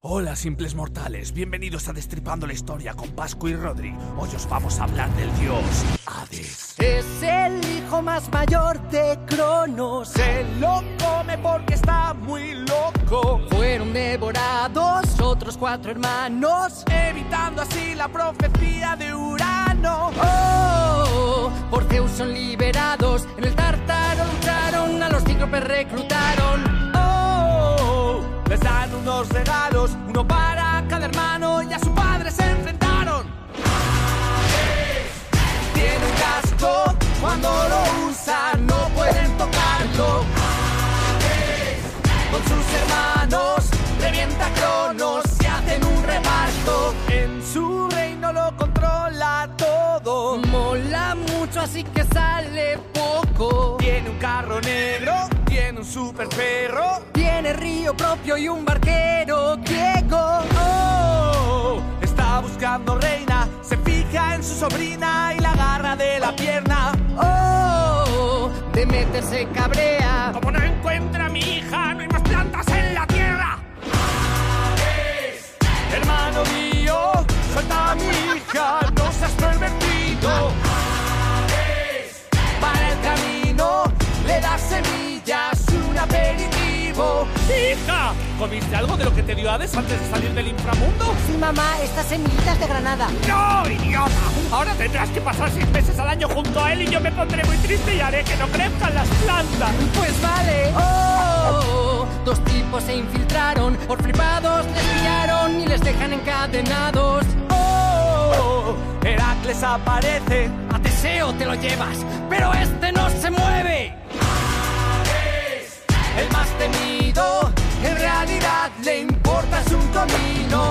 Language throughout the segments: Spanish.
Hola simples mortales, bienvenidos a Destripando la Historia con Pascu y Rodri. Hoy os vamos a hablar del dios Hades. Es el hijo más mayor de Cronos. Se lo come porque está muy loco. Fueron devorados otros 4 hermanos, Evitando así la profecía de Urano. oh, por Zeus son liberados. En el Tártaro lucharon, a los cíclopes reclutaron. Oh, les dan unos regalos, uno para cada hermano, y a su padre se enfrentaron. Tiene un casco, cuando lo usan no pueden tocarlo. Con sus hermanos revienta a Cronos y hacen un reparto. En su reino lo controla todo. Mola mucho, así que sale poco. Tiene un carro negro, tiene un super perro. Tiene río propio y un barquero griego. Oh, está buscando reina, se fija en su sobrina y la agarra de la pierna. Oh, Demeter se cabrea. Como no encuentra a mi hija, no hay más plantas en la tierra. Hermano mío, suelta a mi hija, no seas pervertido. Para el camino le das semillas, un aperitivo. Hija, ¿comiste algo de lo que te dio Hades antes de salir del inframundo? Sí, mamá, estas semillitas de granada. ¡No, idiota! Ahora tendrás que pasar 6 meses al año junto a él y yo me pondré muy triste y haré que no crezcan las plantas. Pues vale. Oh, 2 tipos se infiltraron, por flipados les pillaron y les dejan encadenados. ¡Oh! Heracles aparece. A Teseo te lo llevas, pero este no se mueve. El más temido, en realidad le importa su comino.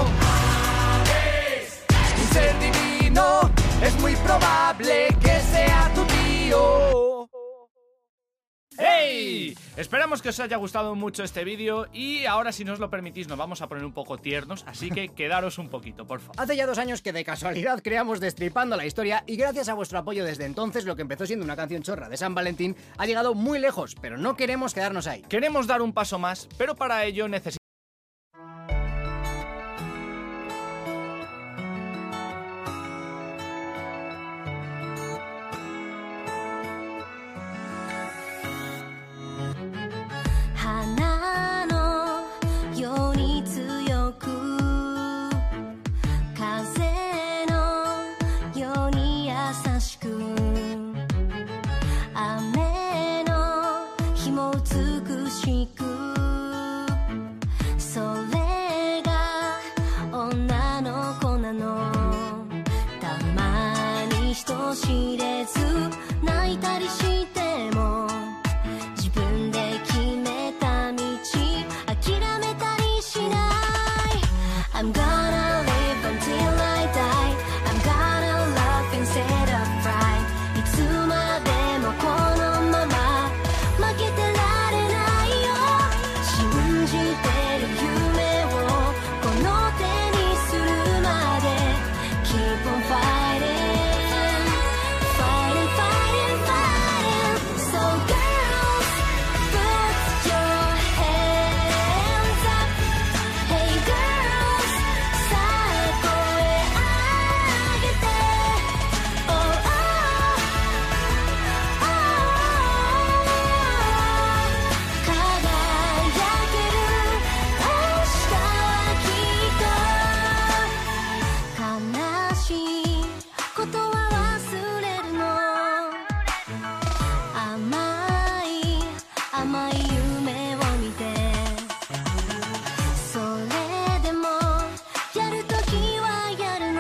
Un ser divino, es muy probable que sea tu tío. ¡Hey! Esperamos que os haya gustado mucho este vídeo y ahora, si nos lo permitís, nos vamos a poner un poco tiernos, así que quedaros un poquito, por favor. Hace ya 2 años que de casualidad creamos Destripando la Historia y gracias a vuestro apoyo desde entonces lo que empezó siendo una canción chorra de San Valentín ha llegado muy lejos, pero no queremos quedarnos ahí. Queremos dar un paso más, pero para ello necesitamos... I'm gonna live until I die. I'm gonna laugh instead of cry. いつまでもこのまま負けてられないよ。信じてる夢をこの手にするまで Keep on fighting, fighting, fighting, fighting. So girls, put your hands up. Hey girls, さあ声上げて Oh, oh, oh. 輝ける明日はきっと悲しいことは忘れるの甘い甘い夢を見てそれでもやるときはやるの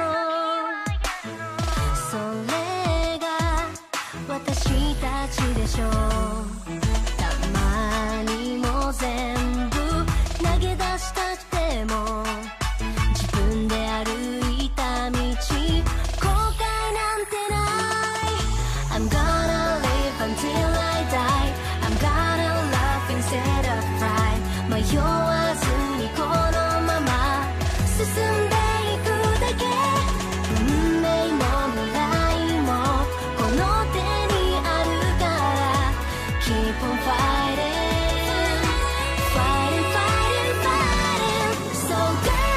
それが私たちでしょうたまにも全部投げ出したくても自分で歩いた道後悔なんてない I'm gonna live until I die I'm gonna laugh instead of cry 迷わずにこのまま進んでいくだけ運命も未来もこの手にあるから Keep on fighting, fighting, fighting, fighting. So girl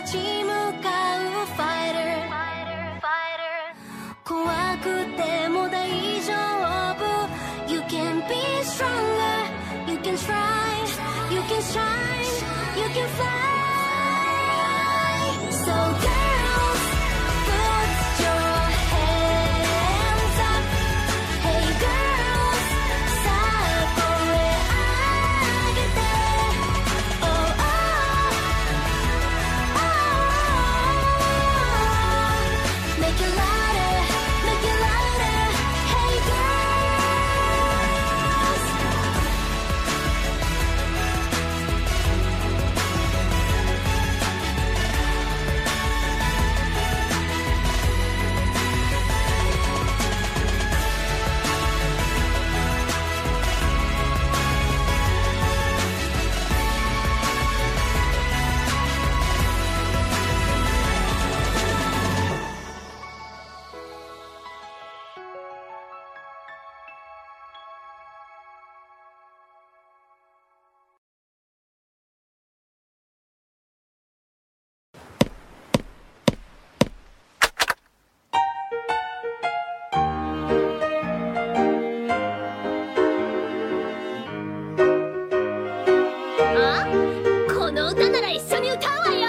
立ち向かうファイター怖くても大丈夫 You can be stronger You can try You can shine You can fly So girls Put your hands up Hey girls さあ声上げて Oh oh oh Make it louder Make it louder Hey girlsあ、この歌なら一緒に歌うわよ。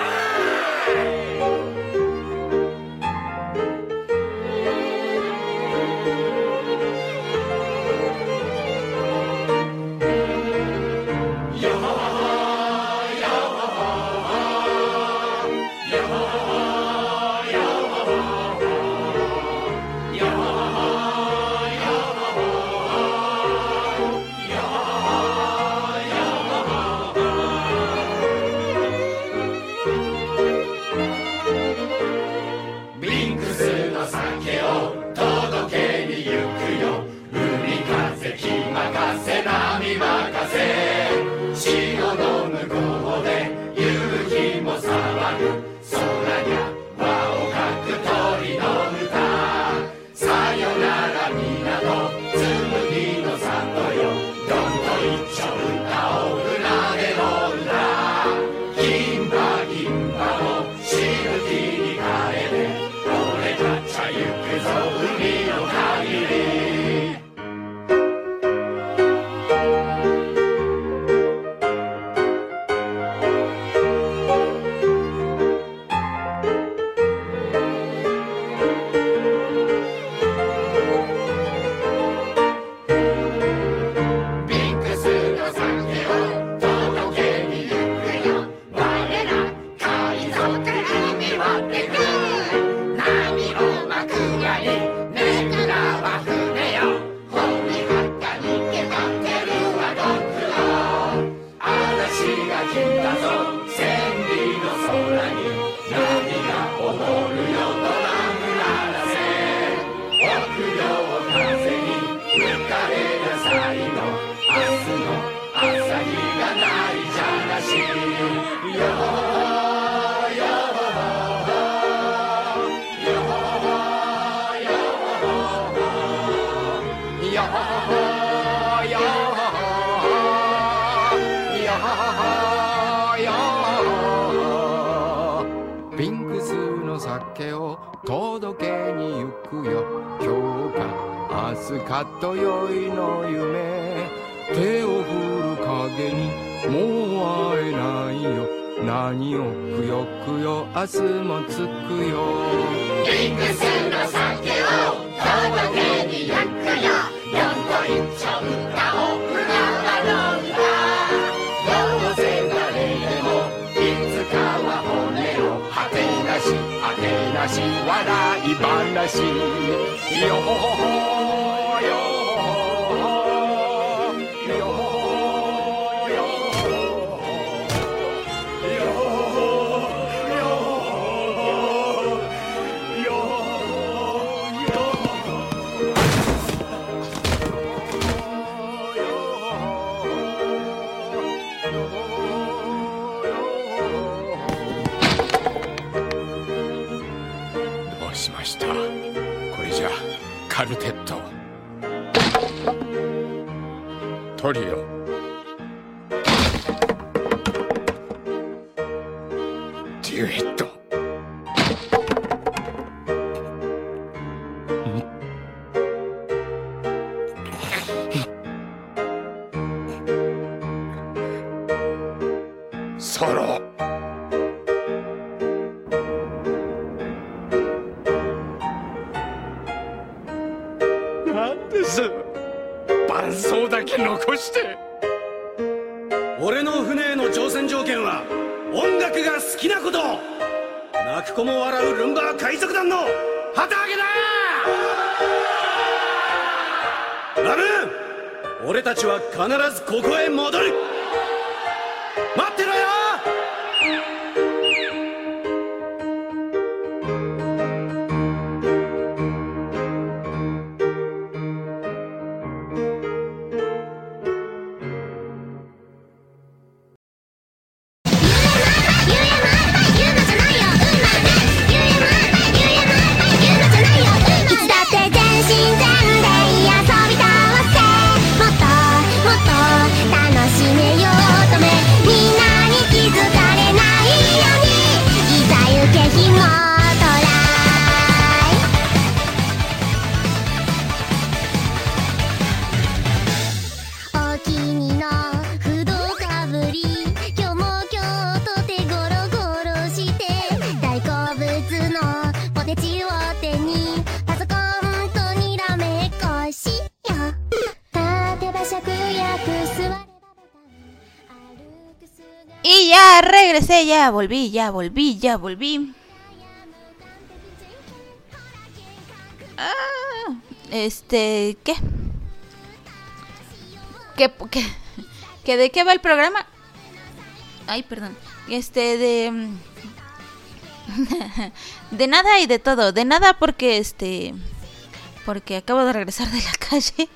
ピンクスの酒を届けに行くよ今日か明日かとよいの夢手を振る影にもう会えないよ何をくよくよ明日もつくよピンクスの酒を届けに行くよ4と一丁歌を歌わろうかどうせ誰でもいつかは骨を果てなし果てなし笑い話よほほほよどうしましたこれじゃカルテットトリオデュエット。ソロ。なんです、伴奏だけ残して。 俺の船への乗船条件は音楽が好きなこと。泣く子も笑うルンバ海賊団の旗揚げだ。ラムーン、俺たちは必ずここへ戻る。待ってろよ。 Y ya regresé, ya volví. ¿Qué? ¿Qué de qué va el programa? Ay, perdón. De nada y de todo. De nada porque porque acabo de regresar de la calle.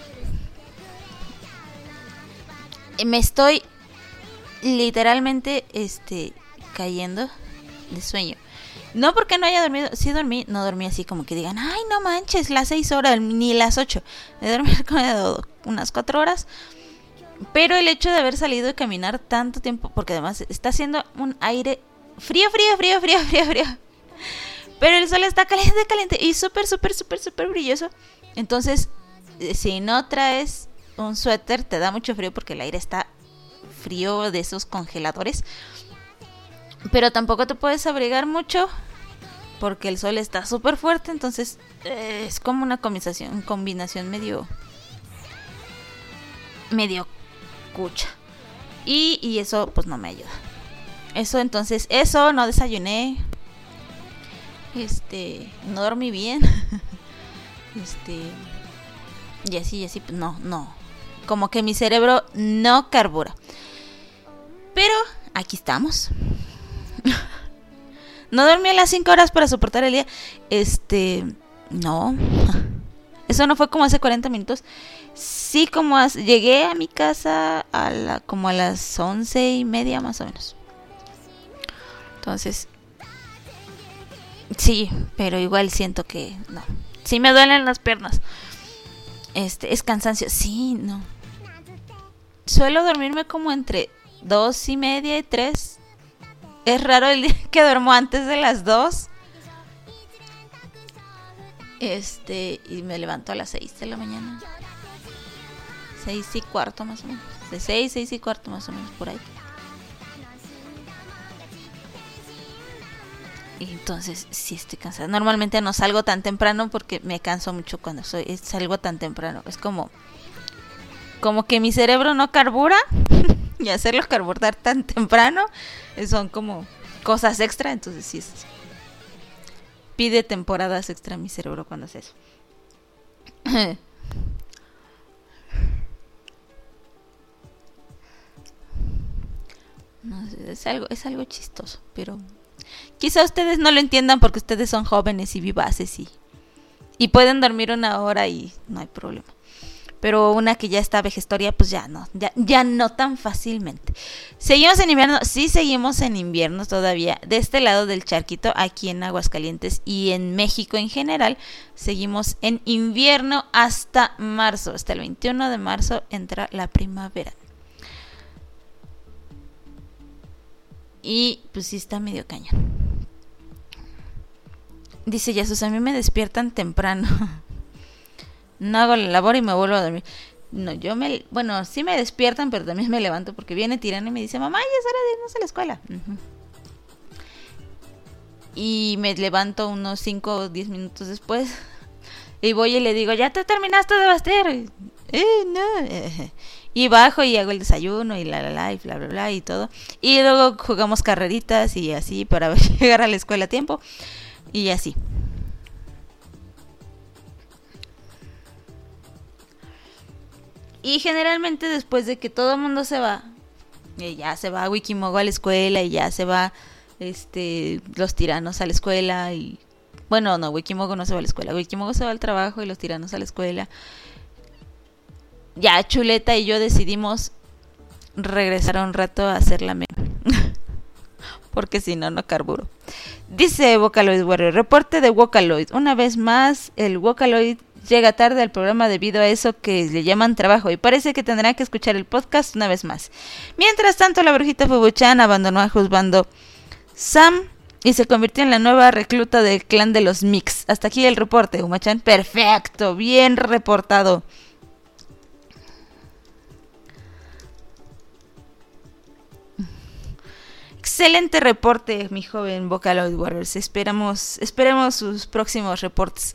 Me estoy literalmente cayendo de sueño. No porque no haya dormido, sí dormí, no dormí así como que digan, ay, no manches, las 6 horas, ni las 8. Me dormí como unas 4 horas. Pero el hecho de haber salido y caminar tanto tiempo, porque además está haciendo un aire frío. Pero el sol está caliente y súper brilloso. Entonces, si no traes un suéter, te da mucho frío porque el aire está frío de esos congeladores. Pero tampoco te puedes abrigar mucho porque el sol está súper fuerte. Entonces es como una combinación medio cucha. Y eso pues no me ayuda. Eso no desayuné. No dormí bien. Y así pues no. Como que mi cerebro no carbura. Pero aquí estamos. No dormí a las 5 horas para soportar el día. No. Eso no fue como hace 40 minutos. Sí, llegué a mi casa como a las 11:30 más o menos. Entonces, sí, pero igual siento que no. Sí me duelen las piernas. Es cansancio. Sí, no. Suelo dormirme como entre 2:30 y 3. Es raro el día que duermo antes de las 2. Y me levanto a las 6 de la mañana. 6:15 más o menos. De 6:15 más o menos, por ahí. Y entonces sí estoy cansada. Normalmente no salgo tan temprano porque me canso mucho cuando salgo tan temprano. Es como que mi cerebro no carbura. Y hacerlo carburar tan temprano son como cosas extra. Entonces sí pide temporadas extra mi cerebro cuando hace eso. No sé, es algo chistoso, pero quizá ustedes no lo entiendan porque ustedes son jóvenes y vivaces y pueden dormir 1 hora y no hay problema. Pero una que ya está vejestoria, pues ya no tan fácilmente. ¿Seguimos en invierno? Sí, seguimos en invierno todavía. De este lado del charquito, aquí en Aguascalientes y en México en general, seguimos en invierno hasta marzo. Hasta el 21 de marzo entra la primavera. Y pues sí está medio cañón. Dice Yasus, a mí me despiertan temprano. No hago la labor y me vuelvo a dormir. No, bueno, sí me despiertan, pero también me levanto porque viene Tirana y me dice, mamá, ya es hora de irnos a la escuela. Y me levanto unos 5 o 10 minutos después. Y voy y le digo, ¿ya te terminaste de vestir? No. Y bajo y hago el desayuno y y bla, bla, bla y todo. Y luego jugamos carreritas y así para llegar a la escuela a tiempo. Y así. Y generalmente después de que todo el mundo se va, ya se va Wikimogo a la escuela y ya se va los tiranos a la escuela y... Bueno, no, Wikimogo no se va a la escuela. Wikimogo se va al trabajo y los tiranos a la escuela. Ya Chuleta y yo decidimos regresar un rato a hacer la meme. Porque si no, no carburo. Dice Vocaloid Warrior, reporte de Vocaloid. Una vez más, el Vocaloid llega tarde al programa debido a eso que le llaman trabajo y parece que tendrá que escuchar el podcast una vez más. Mientras tanto, la brujita Fubuchan abandonó a Juzbando Sam y se convirtió en la nueva recluta del clan de los Mix. Hasta aquí el reporte, Umachan. Perfecto, bien reportado. Excelente reporte, mi joven Vocaloid Warriors. Esperemos sus próximos reportes.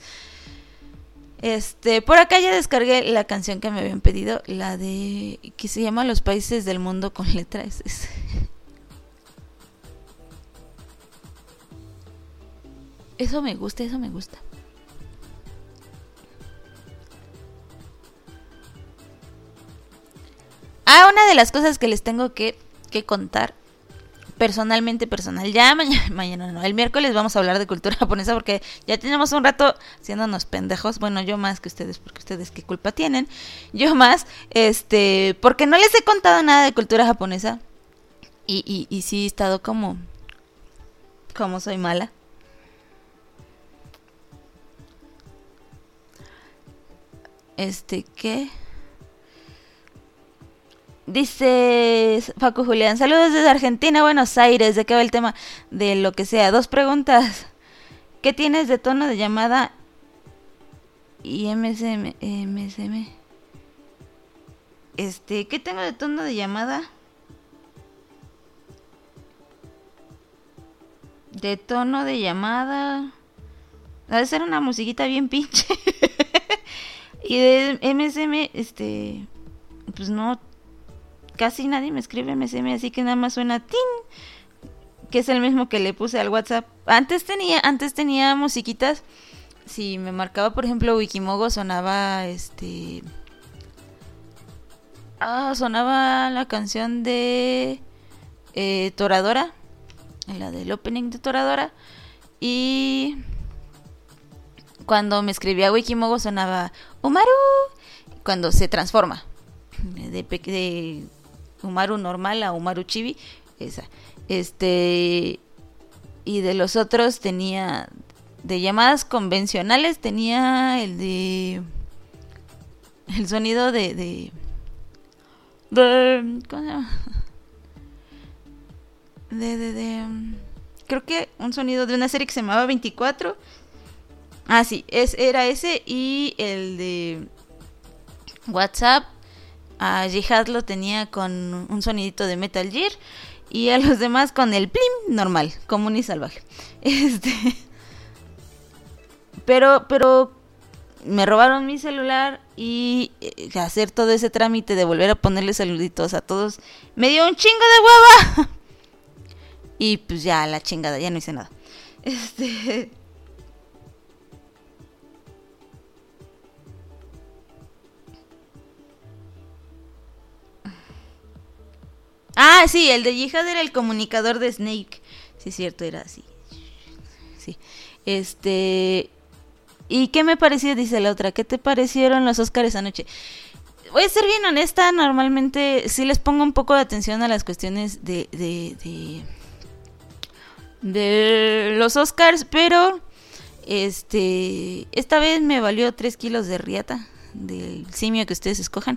Por acá ya descargué la canción que me habían pedido, la de que se llama Los Países del Mundo con letra S. Eso me gusta. Una de las cosas que les tengo que contar personal, ya mañana no, el miércoles vamos a hablar de cultura japonesa porque ya tenemos un rato haciéndonos pendejos, bueno, yo más que ustedes, porque ustedes qué culpa tienen, yo más, porque no les he contado nada de cultura japonesa y sí he estado como soy mala. ¿Qué? Dice Facu Julián, saludos desde Argentina, Buenos Aires. ¿De qué va el tema? De lo que sea. 2 preguntas. ¿Qué tienes de tono de llamada y MSM? ¿Qué tengo de tono de llamada? De tono de llamada. Debe ser una musiquita bien pinche. Y de MSM, pues no. Casi nadie me escribe MSM, así que nada más suena tin, que es el mismo que le puse al WhatsApp. Antes tenía musiquitas. Si me marcaba, por ejemplo, Wikimogo, sonaba sonaba la canción de Toradora, la del opening de Toradora. Y cuando me escribía Wikimogo sonaba Umaru, cuando se transforma de Umaru normal a Umaru Chibi, esa. Y de los otros tenía, de llamadas convencionales, tenía el sonido de ¿cómo se llama? Creo que un sonido de una serie que se llamaba 24. Ah, sí, era ese. Y el de WhatsApp, a Jihad lo tenía con un sonidito de Metal Gear y a los demás con el plim normal, común y salvaje. Pero me robaron mi celular y hacer todo ese trámite de volver a ponerle saluditos a todos me dio un chingo de hueva. Y pues ya la chingada, ya no hice nada. Ah, sí, el de Jihad era el comunicador de Snake. Sí, es cierto, era así. Sí. ¿Y qué me pareció? Dice la otra. ¿Qué te parecieron los Óscars anoche? Voy a ser bien honesta, normalmente sí les pongo un poco de atención a las cuestiones de los Óscars, pero esta vez me valió 3 kilos de riata, del simio que ustedes escojan.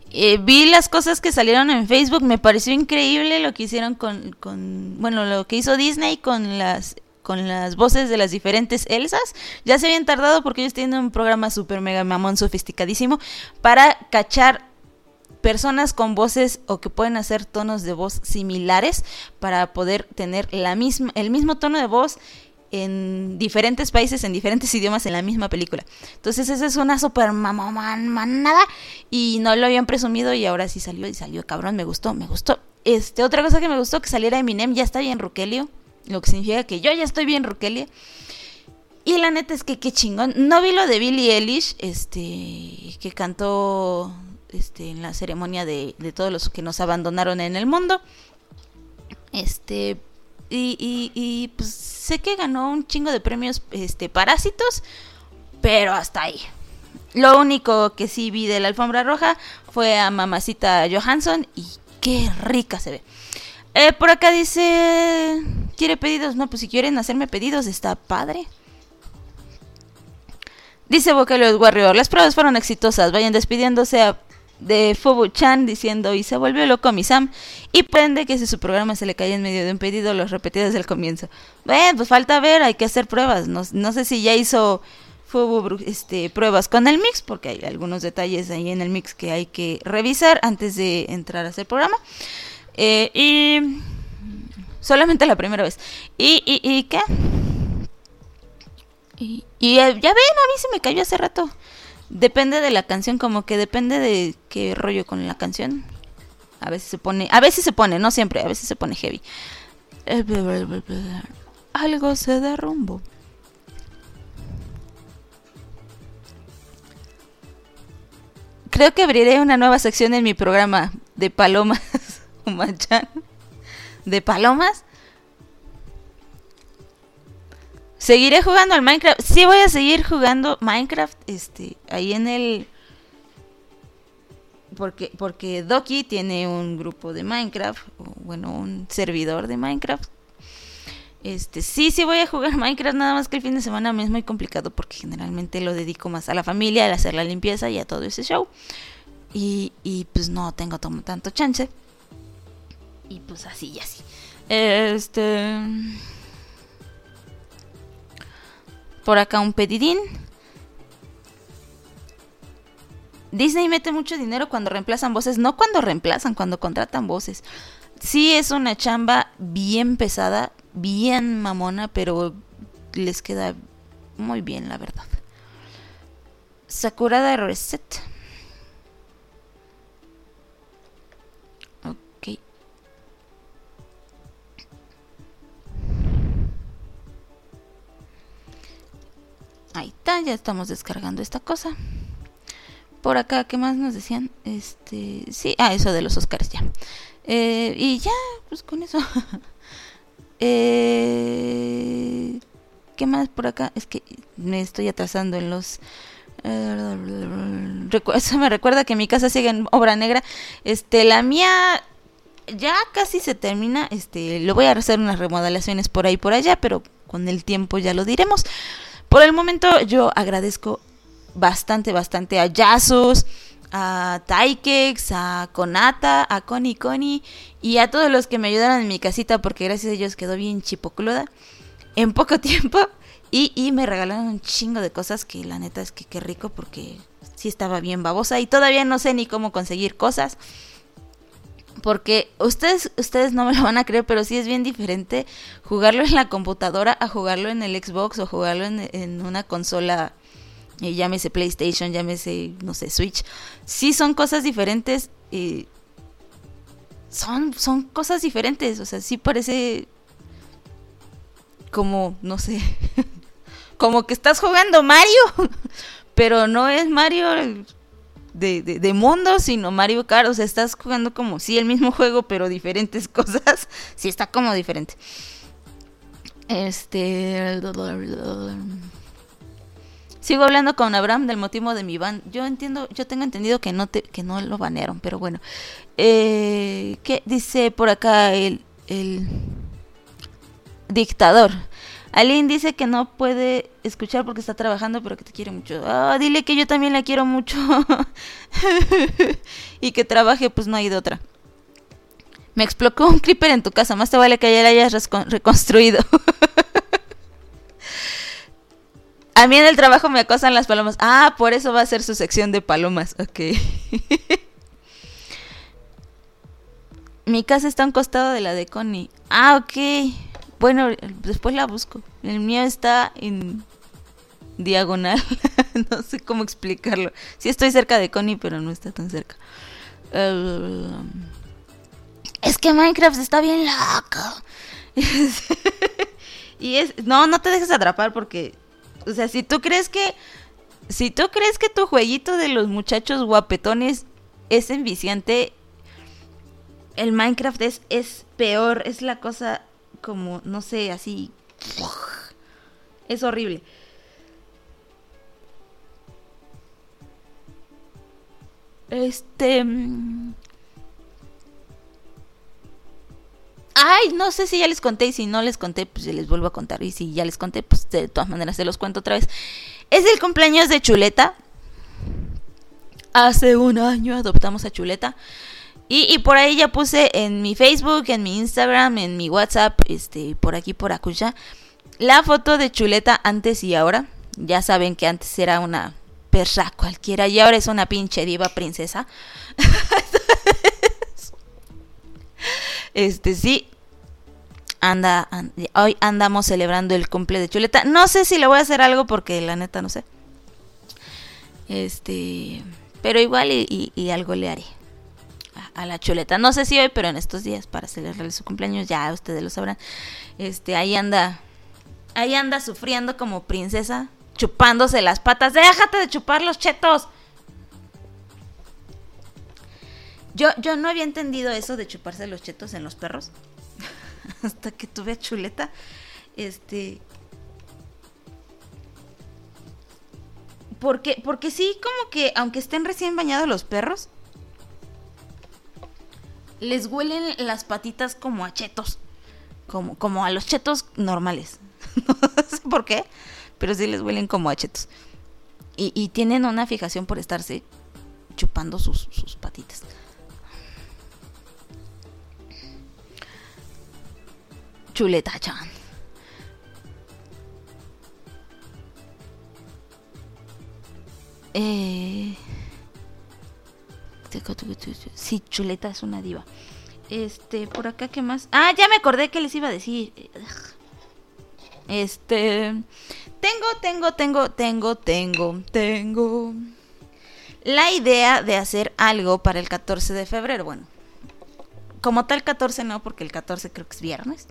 Vi las cosas que salieron en Facebook, me pareció increíble lo que hicieron bueno, lo que hizo Disney con las voces de las diferentes Elsas. Ya se habían tardado porque ellos tienen un programa super mega mamón sofisticadísimo para cachar personas con voces o que pueden hacer tonos de voz similares para poder tener el mismo tono de voz en diferentes países, en diferentes idiomas en la misma película. Entonces esa es una super manada y no lo habían presumido y ahora sí salió y salió cabrón, me gustó. Otra cosa que me gustó, que saliera Eminem, ya está bien ruquelio, lo que significa que yo ya estoy bien ruquelia. Y la neta es que qué chingón. No vi lo de Billie Eilish, que cantó en la ceremonia de todos los que nos abandonaron en el mundo. Y pues sé que ganó un chingo de premios Parásitos, pero hasta ahí. Lo único que sí vi de la alfombra roja fue a Mamacita Johansson y qué rica se ve. Por acá dice, ¿quiere pedidos? No, pues si quieren hacerme pedidos está padre. Dice Vocaloid Warrior, las pruebas fueron exitosas, vayan despidiéndose de Fubu-chan diciendo, y se volvió loco mi Sam, y prende que si su programa se le cae en medio de un pedido, los repetí desde el comienzo. Bueno, pues falta ver, hay que hacer pruebas, no sé si ya hizo Fubu pruebas con el mix, porque hay algunos detalles ahí en el mix que hay que revisar antes de entrar a hacer programa, y solamente la primera vez, y ¿qué? Y ya ven, a mí se me cayó hace rato. Depende de la canción, como que depende de qué rollo con la canción. A veces se pone, no siempre, a veces se pone heavy. Algo se derrumbó. Creo que abriré una nueva sección en mi programa de palomas. ¿De palomas? Seguiré jugando al Minecraft. Sí, voy a seguir jugando Minecraft. Ahí en el. Porque Doki tiene un grupo de Minecraft. Bueno, un servidor de Minecraft. Sí voy a jugar Minecraft. Nada más que el fin de semana me es muy complicado. Porque generalmente lo dedico más a la familia, al hacer la limpieza y a todo ese show. Y pues no tengo tanto chance. Y pues así y así. Por acá un pedidín. Disney mete mucho dinero cuando reemplazan voces. No cuando reemplazan, cuando contratan voces. Sí es una chamba bien pesada, bien mamona, pero les queda muy bien, la verdad. Sakurada Reset. Ok. Ahí está, ya estamos descargando esta cosa. Por acá, ¿qué más nos decían? Sí, eso de los Oscars ya. Y ya, pues con eso. ¿Qué más por acá? Es que me estoy atrasando en los... Eso me recuerda que mi casa sigue en obra negra. La mía ya casi se termina. Lo voy a hacer unas remodelaciones por ahí por allá, pero con el tiempo ya lo diremos. Por el momento yo agradezco bastante a Yasus, a Taikex, a Konata, a Koni y a todos los que me ayudaron en mi casita, porque gracias a ellos quedó bien chipocluda en poco tiempo y me regalaron un chingo de cosas que la neta es que qué rico, porque sí estaba bien babosa y todavía no sé ni cómo conseguir cosas. Porque ustedes no me lo van a creer, pero sí es bien diferente jugarlo en la computadora a jugarlo en el Xbox o jugarlo en una consola, llámese PlayStation, llámese, no sé, Switch. Sí son cosas diferentes, son cosas diferentes, o sea, sí parece como, no sé, como que estás jugando Mario, pero no es Mario de mundo, sino Mario Kart. O sea, estás jugando como sí el mismo juego, pero diferentes cosas. Sí está como diferente. Sigo hablando con Abraham del motivo de mi ban. Yo tengo entendido que no lo banearon, pero bueno. ¿Qué dice por acá el dictador? Aline dice que no puede escuchar porque está trabajando, pero que te quiere mucho. Dile que yo también la quiero mucho. Y que trabaje, pues no hay de otra. Me explotó un creeper en tu casa, más te vale que ya la hayas reconstruido. A mí en el trabajo me acosan las palomas. Por eso va a ser su sección de palomas. Ok. Mi casa está a un costado de la de Connie. Ok. Bueno, después la busco. El mío está en diagonal. No sé cómo explicarlo. Sí estoy cerca de Connie, pero no está tan cerca. Es que Minecraft está bien loco. No te dejes atrapar porque, o sea, si tú crees que tu jueguito de los muchachos guapetones es enviciante, el Minecraft es peor, es la cosa como, no sé, así. Es horrible. No sé si ya les conté, y si no les conté, pues ya les vuelvo a contar. Y si ya les conté, pues de todas maneras se los cuento otra vez. Es el cumpleaños de Chuleta. Hace un año adoptamos a Chuleta. Y por ahí ya puse en mi Facebook, en mi Instagram, en mi WhatsApp, por aquí, por acuya, la foto de Chuleta antes y ahora. Ya saben que antes era una perra cualquiera y ahora es una pinche diva princesa. Sí. Hoy andamos celebrando el cumple de Chuleta. No sé si le voy a hacer algo porque la neta no sé. Pero igual y algo le haré a la Chuleta. No sé si hoy, pero en estos días para celebrarle su cumpleaños, ya ustedes lo sabrán. Ahí anda sufriendo como princesa, chupándose las patas. Déjate de chupar los chetos. Yo no había entendido eso de chuparse los chetos en los perros. Hasta que tuve a Chuleta. Porque sí, como que aunque estén recién bañados los perros, les huelen las patitas como a chetos. Como a los chetos normales. No sé por qué, pero sí les huelen como a chetos. Y tienen una fijación por estarse chupando sus patitas. Chuleta-chan. Sí, Chuleta es una diva. Por acá, ¿qué más? Ya me acordé que les iba a decir. Tengo la idea de hacer algo para el 14 de febrero. Bueno, como tal 14 no, porque el 14 creo que es viernes.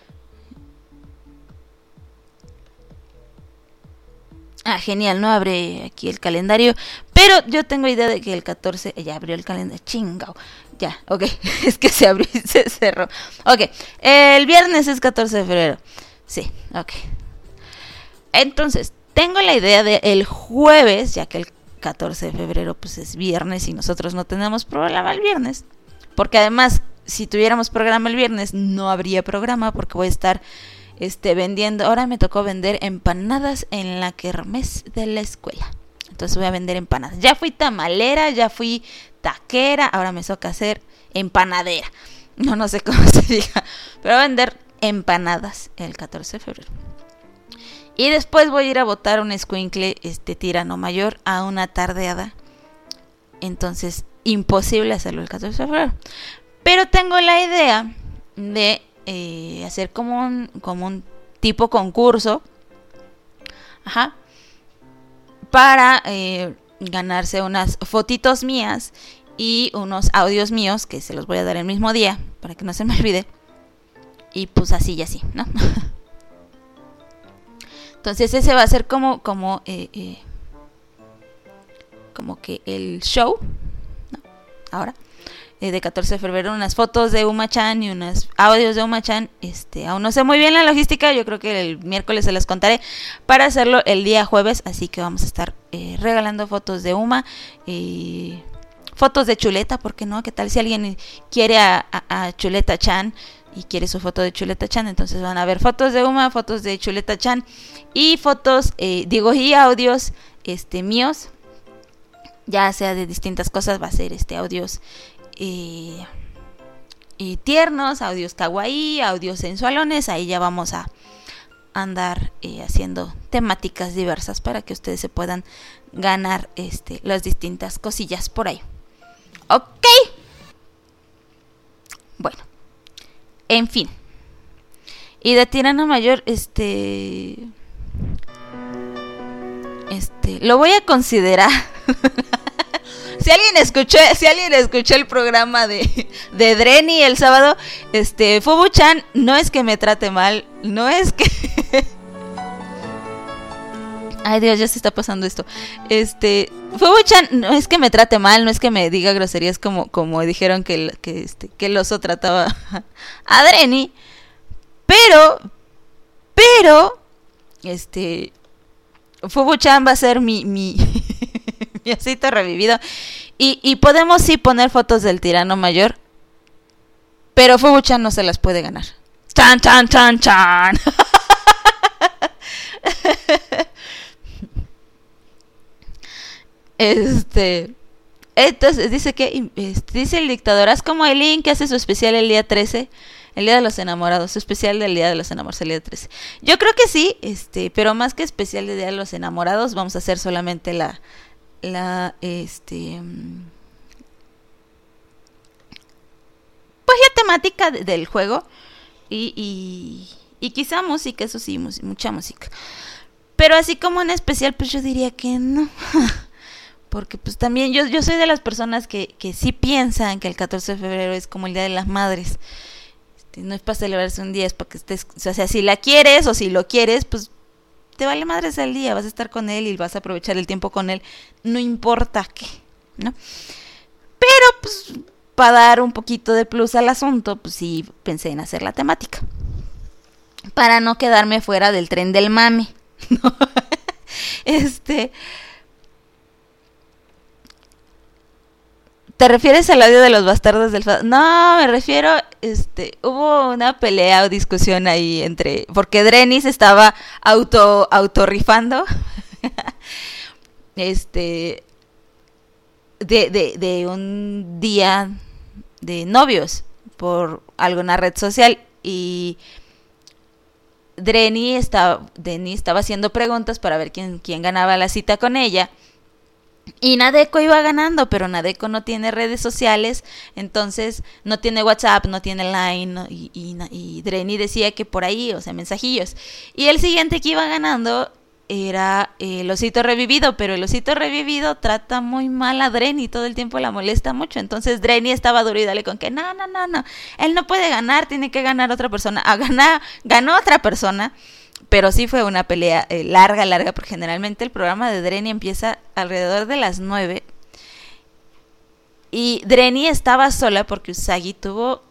Genial, no abre aquí el calendario, pero yo tengo idea de que el 14 ya abrió el calendario, chingao, ya, ok, es que se abrió y se cerró, ok, el viernes es 14 de febrero, sí, ok, entonces, tengo la idea de el jueves, ya que el 14 de febrero pues es viernes y nosotros no tenemos programa el viernes, porque además, si tuviéramos programa el viernes, no habría programa, porque voy a estar vendiendo, ahora me tocó vender empanadas en la kermés de la escuela. Entonces voy a vender empanadas. Ya fui tamalera, ya fui taquera, ahora me toca hacer empanadera. No sé cómo se diga, pero voy a vender empanadas el 14 de febrero. Y después voy a ir a botar un escuincle, tirano mayor, a una tardeada. Entonces, imposible hacerlo el 14 de febrero. Pero tengo la idea de hacer como un tipo concurso, para ganarse unas fotitos mías y unos audios míos que se los voy a dar el mismo día para que no se me olvide, y pues así y así, ¿no? Entonces ese va a ser como que el show, ¿no? Ahora de 14 de febrero, unas fotos de Uma-chan y unos audios de Uma-chan. Aún no sé muy bien la logística, yo creo que el miércoles se las contaré, para hacerlo el día jueves, así que vamos a estar regalando fotos de Uma, fotos de Chuleta, ¿por qué no? ¿Qué tal si alguien quiere a Chuleta-chan? y quiere su foto de Chuleta-chan. Entonces van a ver fotos de Uma, fotos de Chuleta-chan y fotos, y audios míos, ya sea de distintas cosas. Va a ser audios tiernos, audios kawaii, audios sensualones. Ahí ya vamos a andar haciendo temáticas diversas para que ustedes se puedan ganar las distintas cosillas por ahí. Ok, bueno, en fin. Y de Tirano Mayor, lo voy a considerar. Si alguien escuchó el programa de Dreni el sábado, Fubu-chan, no es que me trate mal, no es que ay Dios, ya se está pasando esto. Fubu-chan, no es que me trate mal, no es que me diga groserías como dijeron que el oso trataba a Dreni, pero Fubu-chan va a ser mi mi osito revivido, y podemos sí poner fotos del Tirano Mayor, pero Fubu-chan no se las puede ganar. ¡Chan, chan, chan, chan! Entonces dice que dice el dictador: haz como Eileen, que hace su especial el día 13, el día de los enamorados, su especial del día de los enamorados el día 13. Yo creo que sí, pero más que especial del día de los enamorados, vamos a hacer solamente la temática del juego y quizá música, eso sí, mucha música. Pero así como en especial, pues yo diría que no. Porque pues también yo soy de las personas que sí piensan que el 14 de febrero es como el Día de las Madres. No es para celebrarse un día, es para que estés, o sea, si la quieres o si lo quieres, pues te vale madres el día, vas a estar con él y vas a aprovechar el tiempo con él, no importa qué, ¿no? Pero pues para dar un poquito de plus al asunto, pues sí pensé en hacer la temática, para no quedarme fuera del tren del mame, ¿no? ¿Te refieres al audio de los bastardos del Fado? No, me refiero, hubo una pelea o discusión ahí porque Dreni se estaba autorrifando de un día de novios por alguna red social, y Dreni estaba haciendo preguntas para ver quién ganaba la cita con ella. Y Nadeko iba ganando, pero Nadeko no tiene redes sociales, entonces no tiene WhatsApp, no tiene Line, ¿no? Y Dreni decía que por ahí, o sea, mensajillos. Y el siguiente que iba ganando era el osito revivido, pero el osito revivido trata muy mal a Dreni, todo el tiempo la molesta mucho. Entonces Dreni estaba duro y dale con que no, él no puede ganar, tiene que ganar otra persona. Ganó otra persona. Pero sí fue una pelea larga, porque generalmente el programa de Dreni empieza alrededor de las 9. Y Dreni estaba sola porque Usagi tuvo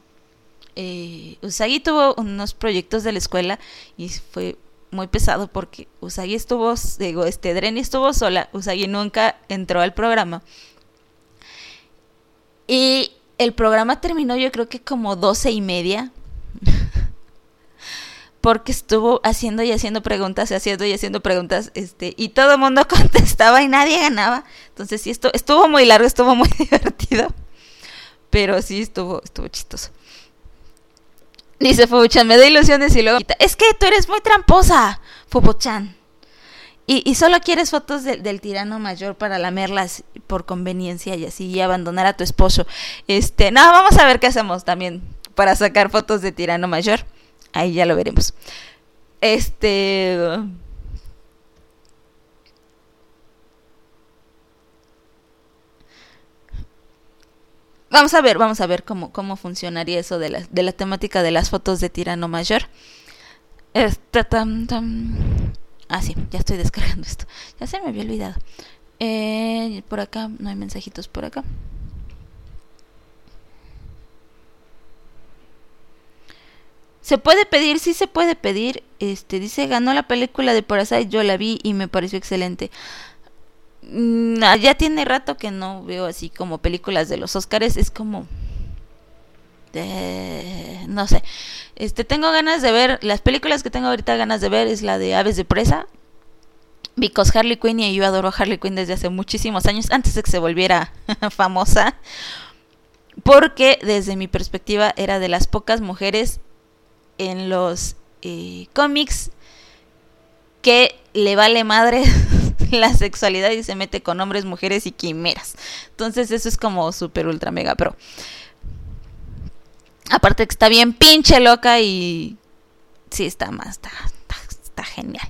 unos proyectos de la escuela y fue muy pesado porque Dreni estuvo sola, Usagi nunca entró al programa. Y el programa terminó yo creo que como 12:30. Porque estuvo haciendo preguntas, y todo el mundo contestaba y nadie ganaba. Entonces sí, estuvo muy largo, estuvo muy divertido, pero sí estuvo chistoso. Dice Fubu-chan: me da ilusiones y luego es que tú eres muy tramposa, Fubu-chan, y solo quieres fotos del Tirano Mayor para lamerlas por conveniencia y así, y abandonar a tu esposo. No, vamos a ver qué hacemos también para sacar fotos de Tirano Mayor. Ahí ya lo veremos. Vamos a ver cómo funcionaría eso de la temática de las fotos de Tirano Mayor. Sí, ya estoy descargando esto. Ya se me había olvidado. Por acá, no hay mensajitos por acá. ¿Se puede pedir? Sí se puede pedir. Dice: ganó la película de Parasite, yo la vi y me pareció excelente. Ya tiene rato que no veo así como películas de los Óscares. Es como no sé. Tengo ganas de ver, las películas que tengo ahorita ganas de ver es la de Aves de Presa. Because Harley Quinn, y yo adoro a Harley Quinn desde hace muchísimos años, antes de que se volviera famosa. Porque desde mi perspectiva era de las pocas mujeres en los cómics que le vale madre la sexualidad y se mete con hombres, mujeres y quimeras. Entonces eso es como super ultra mega pro. Aparte que está bien pinche loca y sí está genial.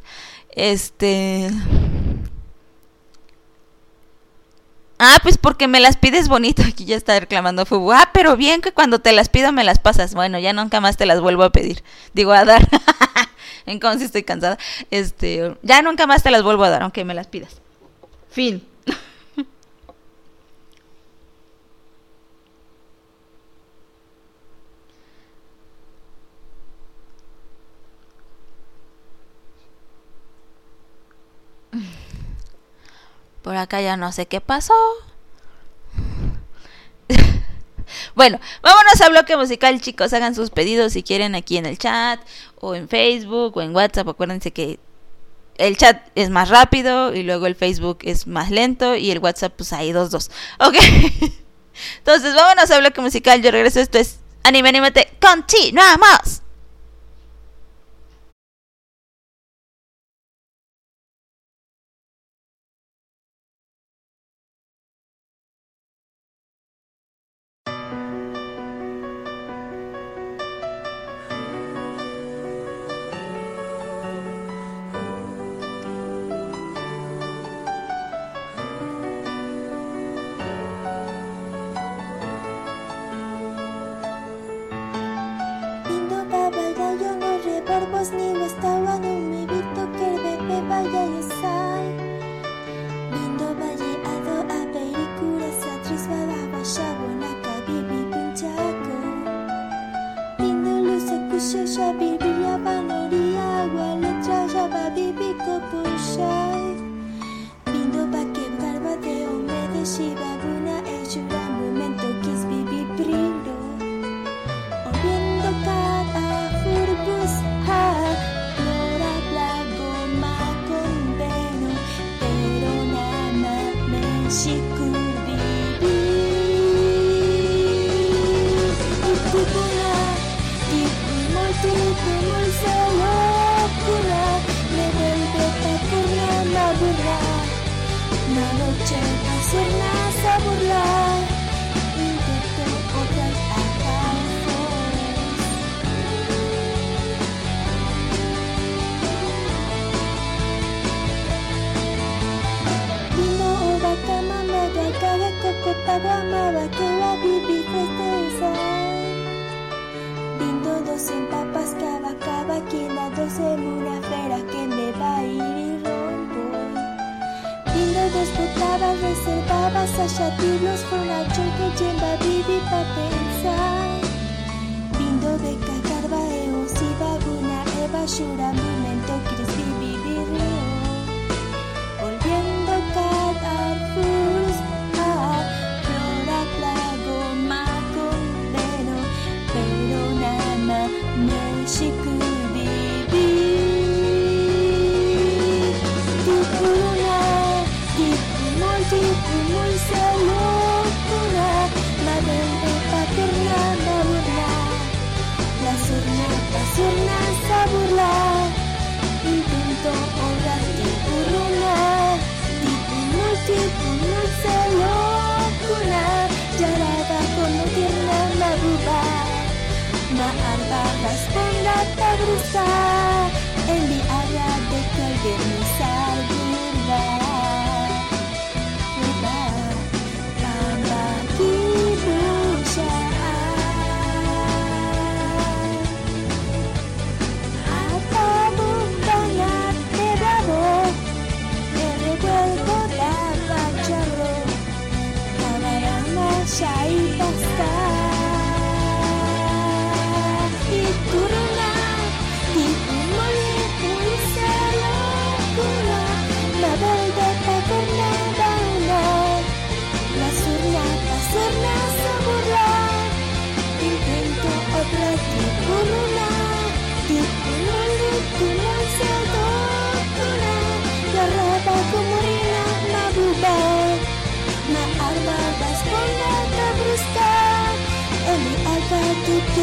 Pues porque me las pides bonito. Aquí ya está reclamando Fubu. Pero bien que cuando te las pido me las pasas. Bueno, ya nunca más te las vuelvo a pedir. Digo, a dar. En cómo si estoy cansada. Ya nunca más te las vuelvo a dar, aunque me las pidas. Fin. Por acá ya no sé qué pasó. Bueno, vámonos a bloque musical, chicos. Hagan sus pedidos si quieren aquí en el chat, o en Facebook, o en WhatsApp. Acuérdense que el chat es más rápido y luego el Facebook es más lento y el WhatsApp pues hay 2. Ok. Entonces vámonos a bloque musical. Yo regreso. Esto es Anime Anímate. Continuamos.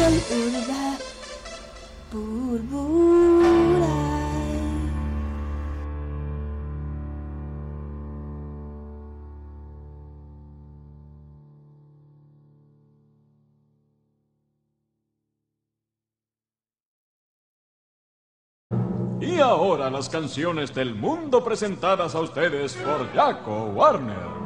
Y ahora las canciones del mundo presentadas a ustedes por Jaco Warner.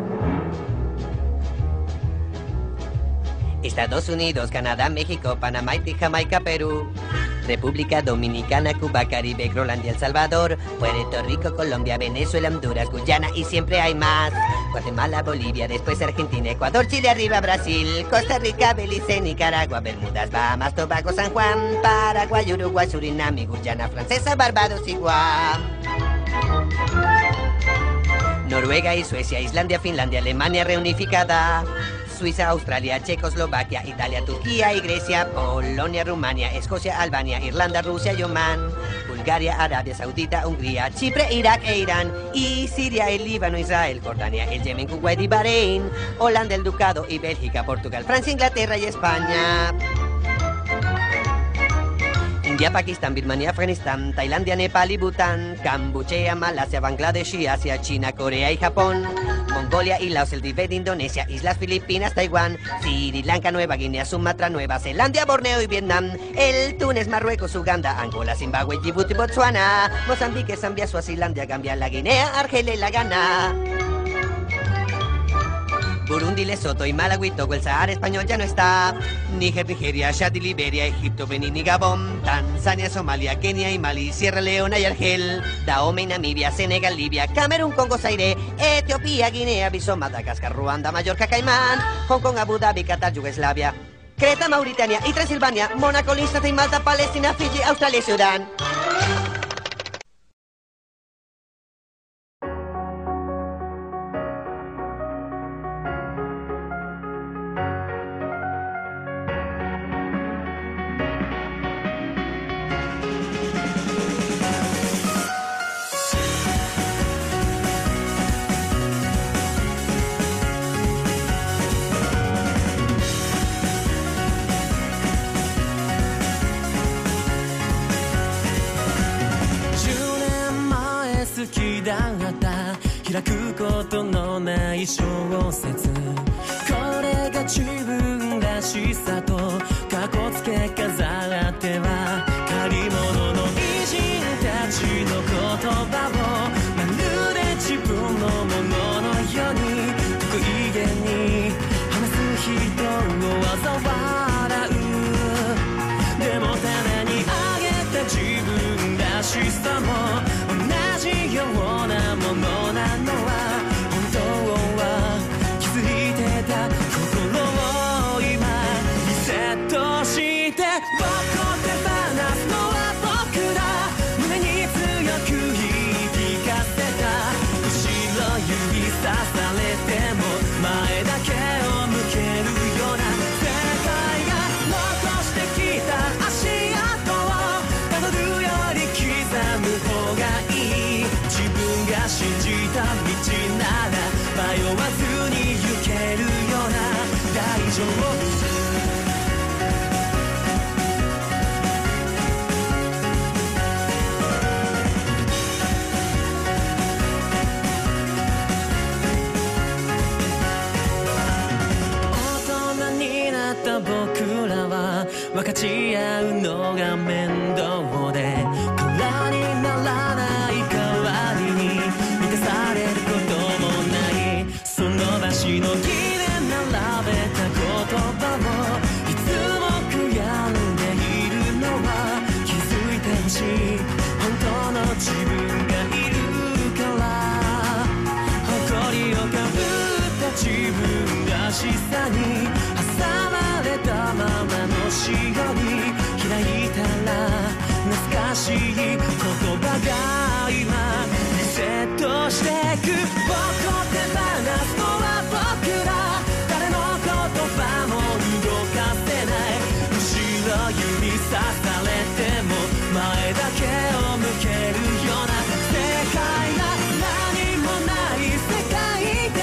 Estados Unidos, Canadá, México, Panamá, Haití, Jamaica, Perú, República Dominicana, Cuba, Caribe, Groenlandia, El Salvador, Puerto Rico, Colombia, Venezuela, Honduras, Guyana y siempre hay más. Guatemala, Bolivia, después Argentina, Ecuador, Chile, arriba Brasil, Costa Rica, Belice, Nicaragua, Bermudas, Bahamas, Tobago, San Juan, Paraguay, Uruguay, Surinam, Guyana Francesa, Barbados y Guam. Noruega y Suecia, Islandia, Finlandia, Alemania reunificada, Suiza, Australia, Checoslovaquia, Italia, Turquía y Grecia, Polonia, Rumania, Escocia, Albania, Irlanda, Rusia y Omán, Bulgaria, Arabia Saudita, Hungría, Chipre, Irak e Irán, y Siria, el Líbano, Israel, Jordania, el Yemen, Kuwait y Bahrein, Holanda, el Ducado y Bélgica, Portugal, Francia, Inglaterra y España. India, Pakistán, Birmania, Afganistán, Tailandia, Nepal y Bután, Camboya, Malasia, Bangladesh y Asia, China, Corea y Japón, Mongolia y Laos, el Tíbet, Indonesia, Islas Filipinas, Taiwán, Sri Lanka, Nueva Guinea, Sumatra, Nueva Zelanda, Borneo y Vietnam, el Túnez, Marruecos, Uganda, Angola, Zimbabue, Djibouti, Botsuana, Mozambique, Zambia, Suazilandia, Gambia, la Guinea, Argelia y la Ghana. Burundi, Lesoto y Malawi, Togo, el Sahara español ya no está. Níger, Nigeria, Chad y Liberia, Egipto, Benín y Gabón, Tanzania, Somalia, Kenia y Mali, Sierra Leona y Argel, Dahomey, Namibia, Senegal, Libia, Camerún, Congo, Zaire, Etiopía, Guinea, Bissau, Madagascar, Ruanda, Mallorca, Caimán, Hong Kong, Abu Dhabi, Qatar, Yugoslavia, Creta, Mauritania y Transilvania, Mónaco, Liechtenstein, Malta, Palestina, Fiji, Australia y Sudán.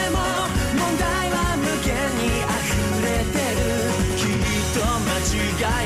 間違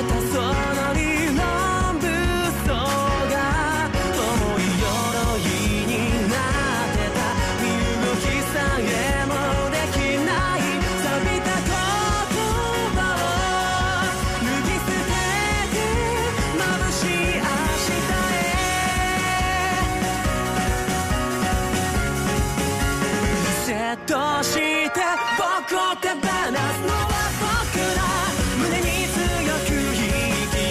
たその理論武装が重い鎧になってた身動きさえもできない錆びた言葉を脱ぎ捨てて眩しい明日へリセットして僕を手放すのは僕だ胸に強く息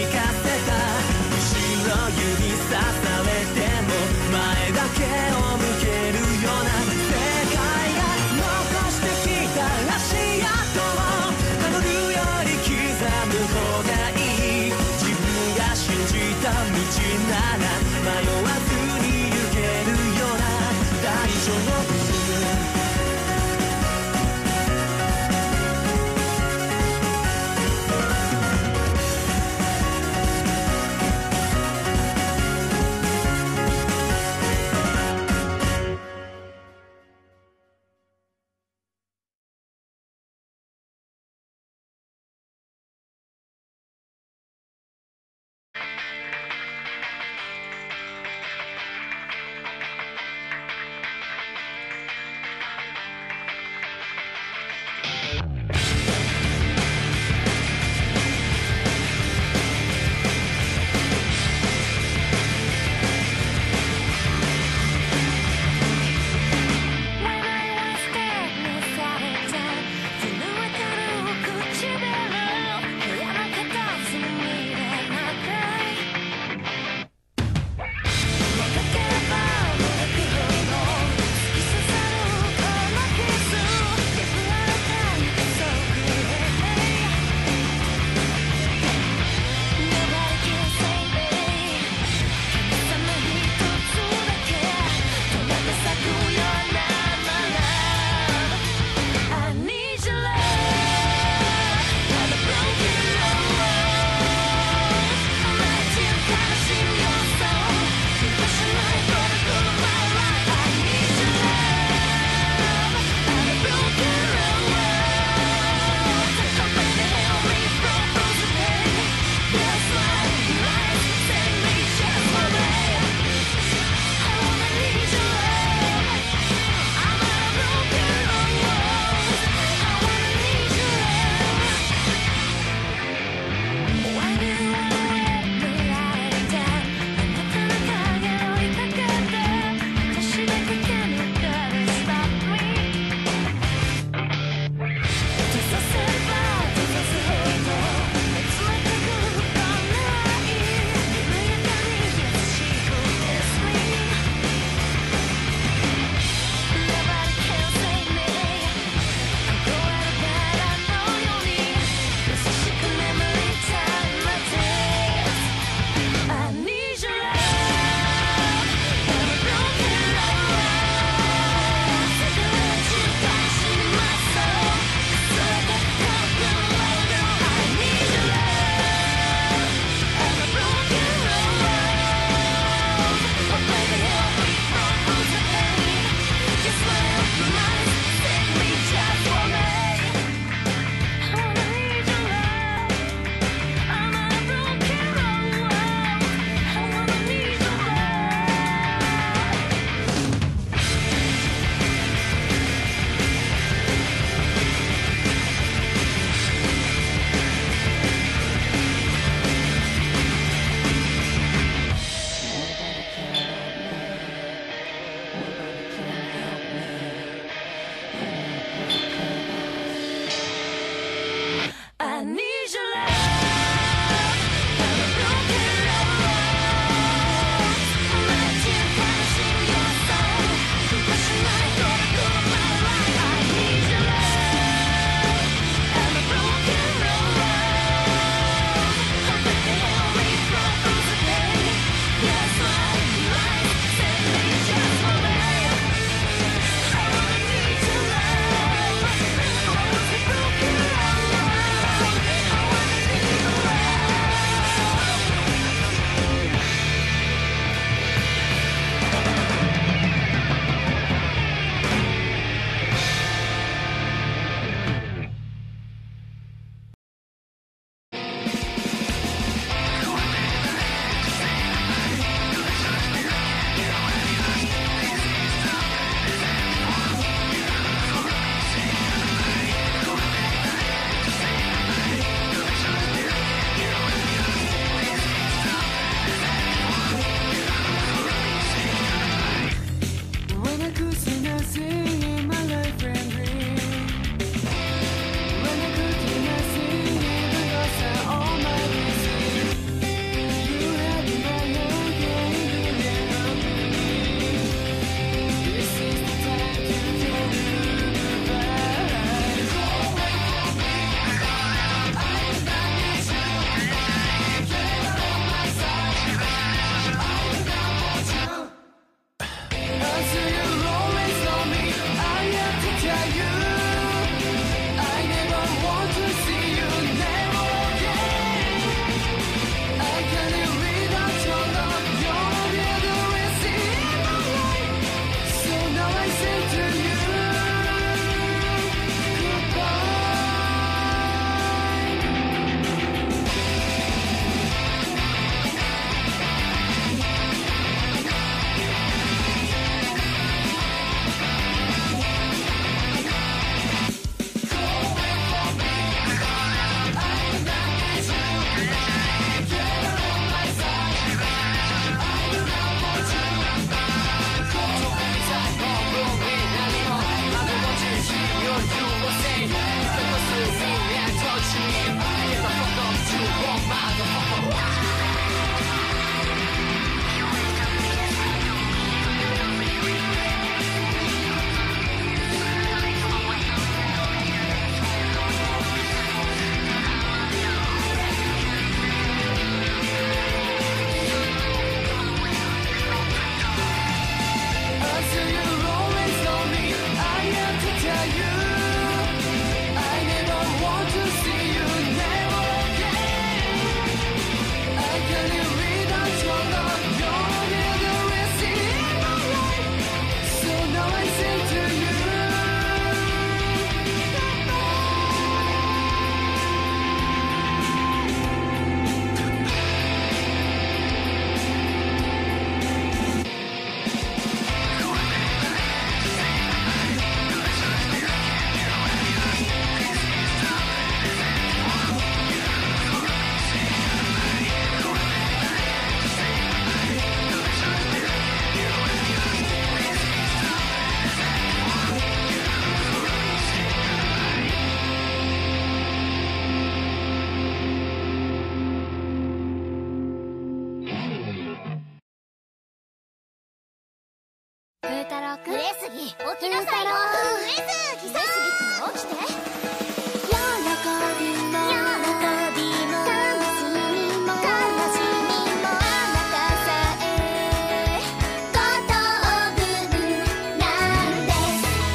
上杉起きなさいよ。上杉さん、上杉君起きて。喜びも悲しみもあなたさえことぶなんです。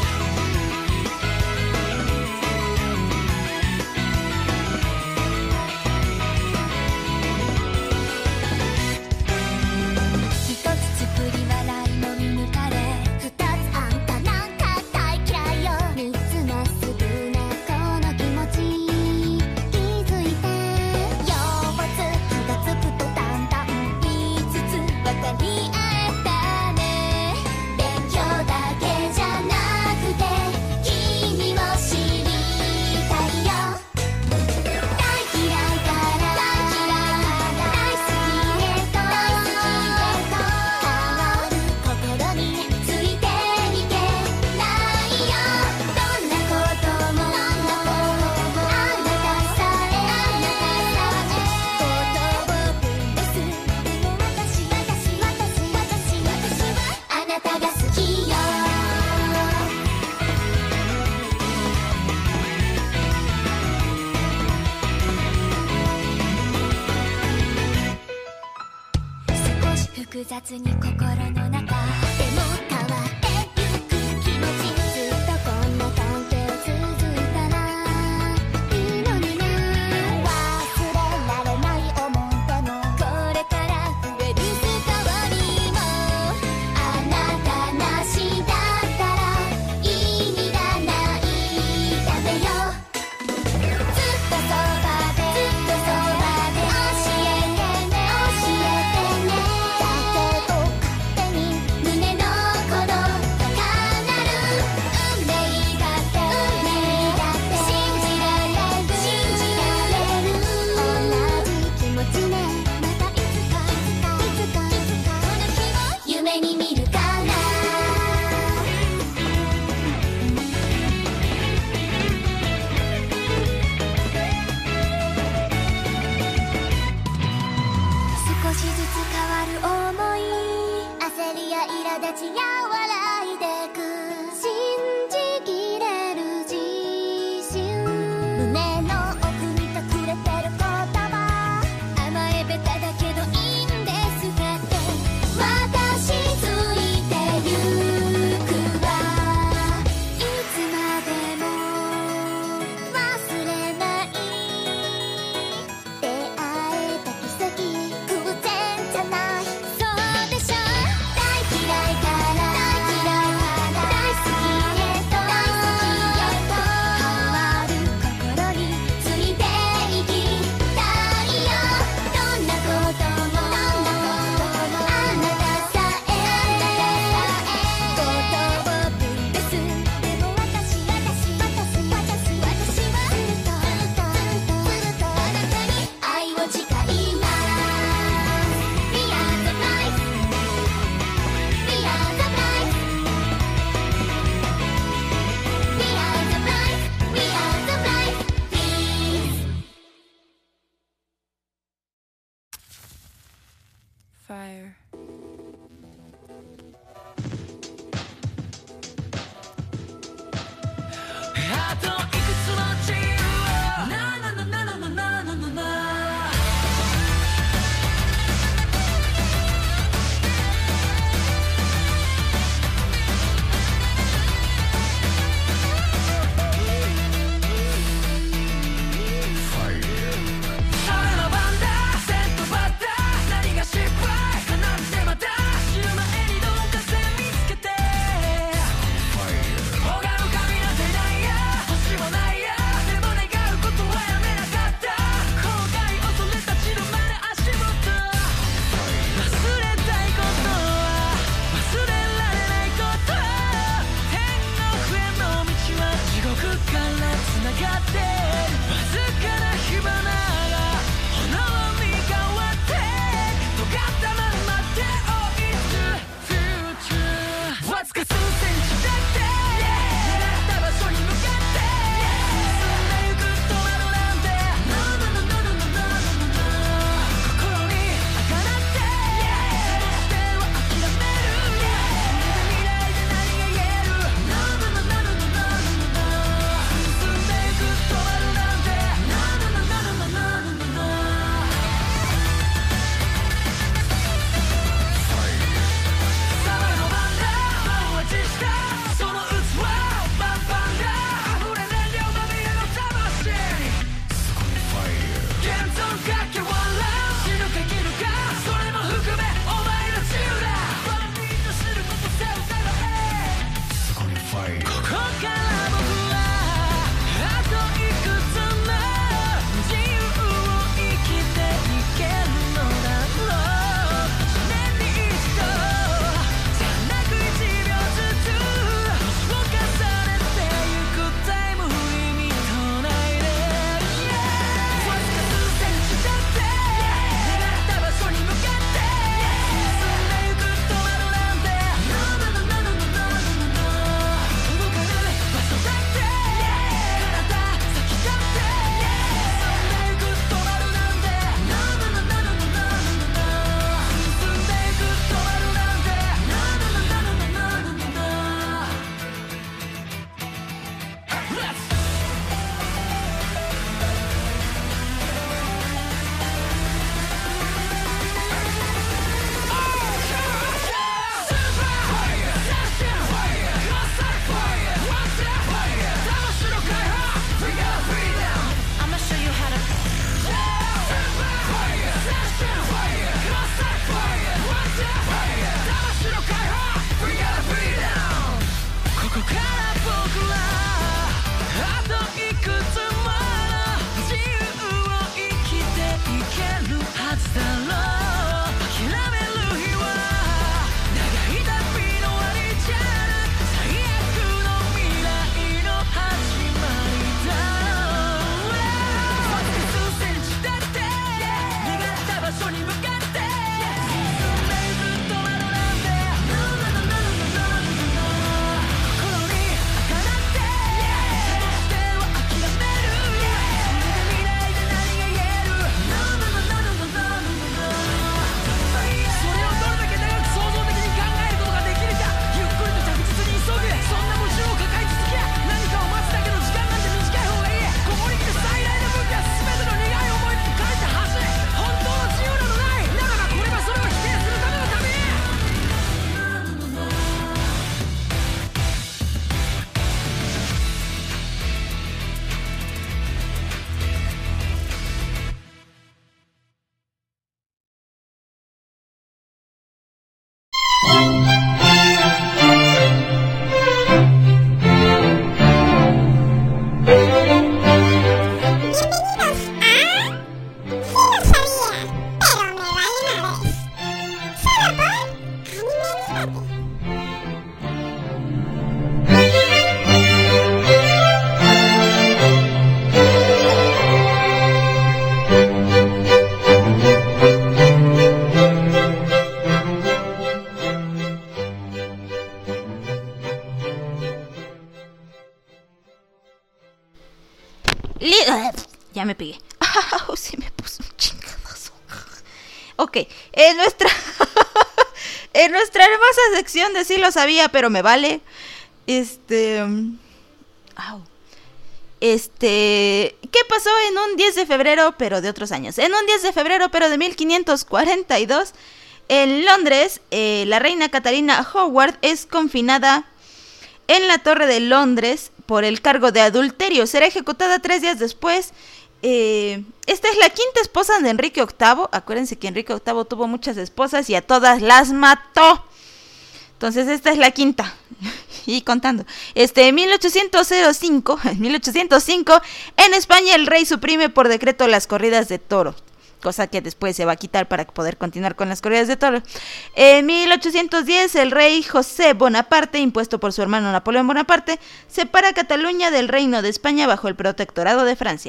一つ作り笑いも見抜かれ、二つあんたなんか大嫌いよ。三つまっすぐなこの気持ち気づいて。4つ気がつくとだんだん5つ分かり合えたね。勉強だけじゃなくて君を知りたいよ。大嫌いから大好きへと変わる心についていけないよ。どんなこともあなたさえことを分です。でも私はあなたが好きよ。少し複雑に心の中でも変わってゆく気持ち。ずっとこんな関係続いたらいいのにね。忘れられない思い出もこれから増えるストーリーも。あなたなしだったら意味がないだめよ。ずっとそばで教えてね。だけど勝手に胸の鼓動が奏る。運命だって信じられる。同じ気持ちね。またいつかこの日を夢に見るかな。少しずつ変わる想い、焦りや苛立ちや笑いでく。信じきれる自信。胸の奥に隠れてる言葉、甘えべただけどいいんですかって。私ついてゆくわ。いつまでも忘れない出会えた奇跡、偶然じゃない。そうでしょ。大嫌いから大好きへと変わる心についていきたいよ。どんなこともあなたさえことを分別。でも私はずっとあなたに愛を誓います。We are the life. We are the life. We are the life. We are the life. Peace. Fire. Fire. Ya me pegué. Sí me puso un chingadazo. Ok, en nuestra en nuestra hermosa sección de sí lo sabía, pero me vale. ¿Qué pasó en un 10 de febrero, pero de otros años? En un 10 de febrero, pero de 1542, en Londres, la reina Catalina Howard es confinada en la Torre de Londres por el cargo de adulterio. Será ejecutada 3 días después. Esta es la quinta esposa de Enrique VIII. Acuérdense que Enrique VIII tuvo muchas esposas y a todas las mató. Entonces esta es la quinta. Y contando. En 1805, en España el rey suprime por decreto las corridas de toros. Cosa que después se va a quitar para poder continuar con las corridas de toros. En 1810, el rey José Bonaparte, impuesto por su hermano Napoleón Bonaparte, separa Cataluña del Reino de España bajo el protectorado de Francia.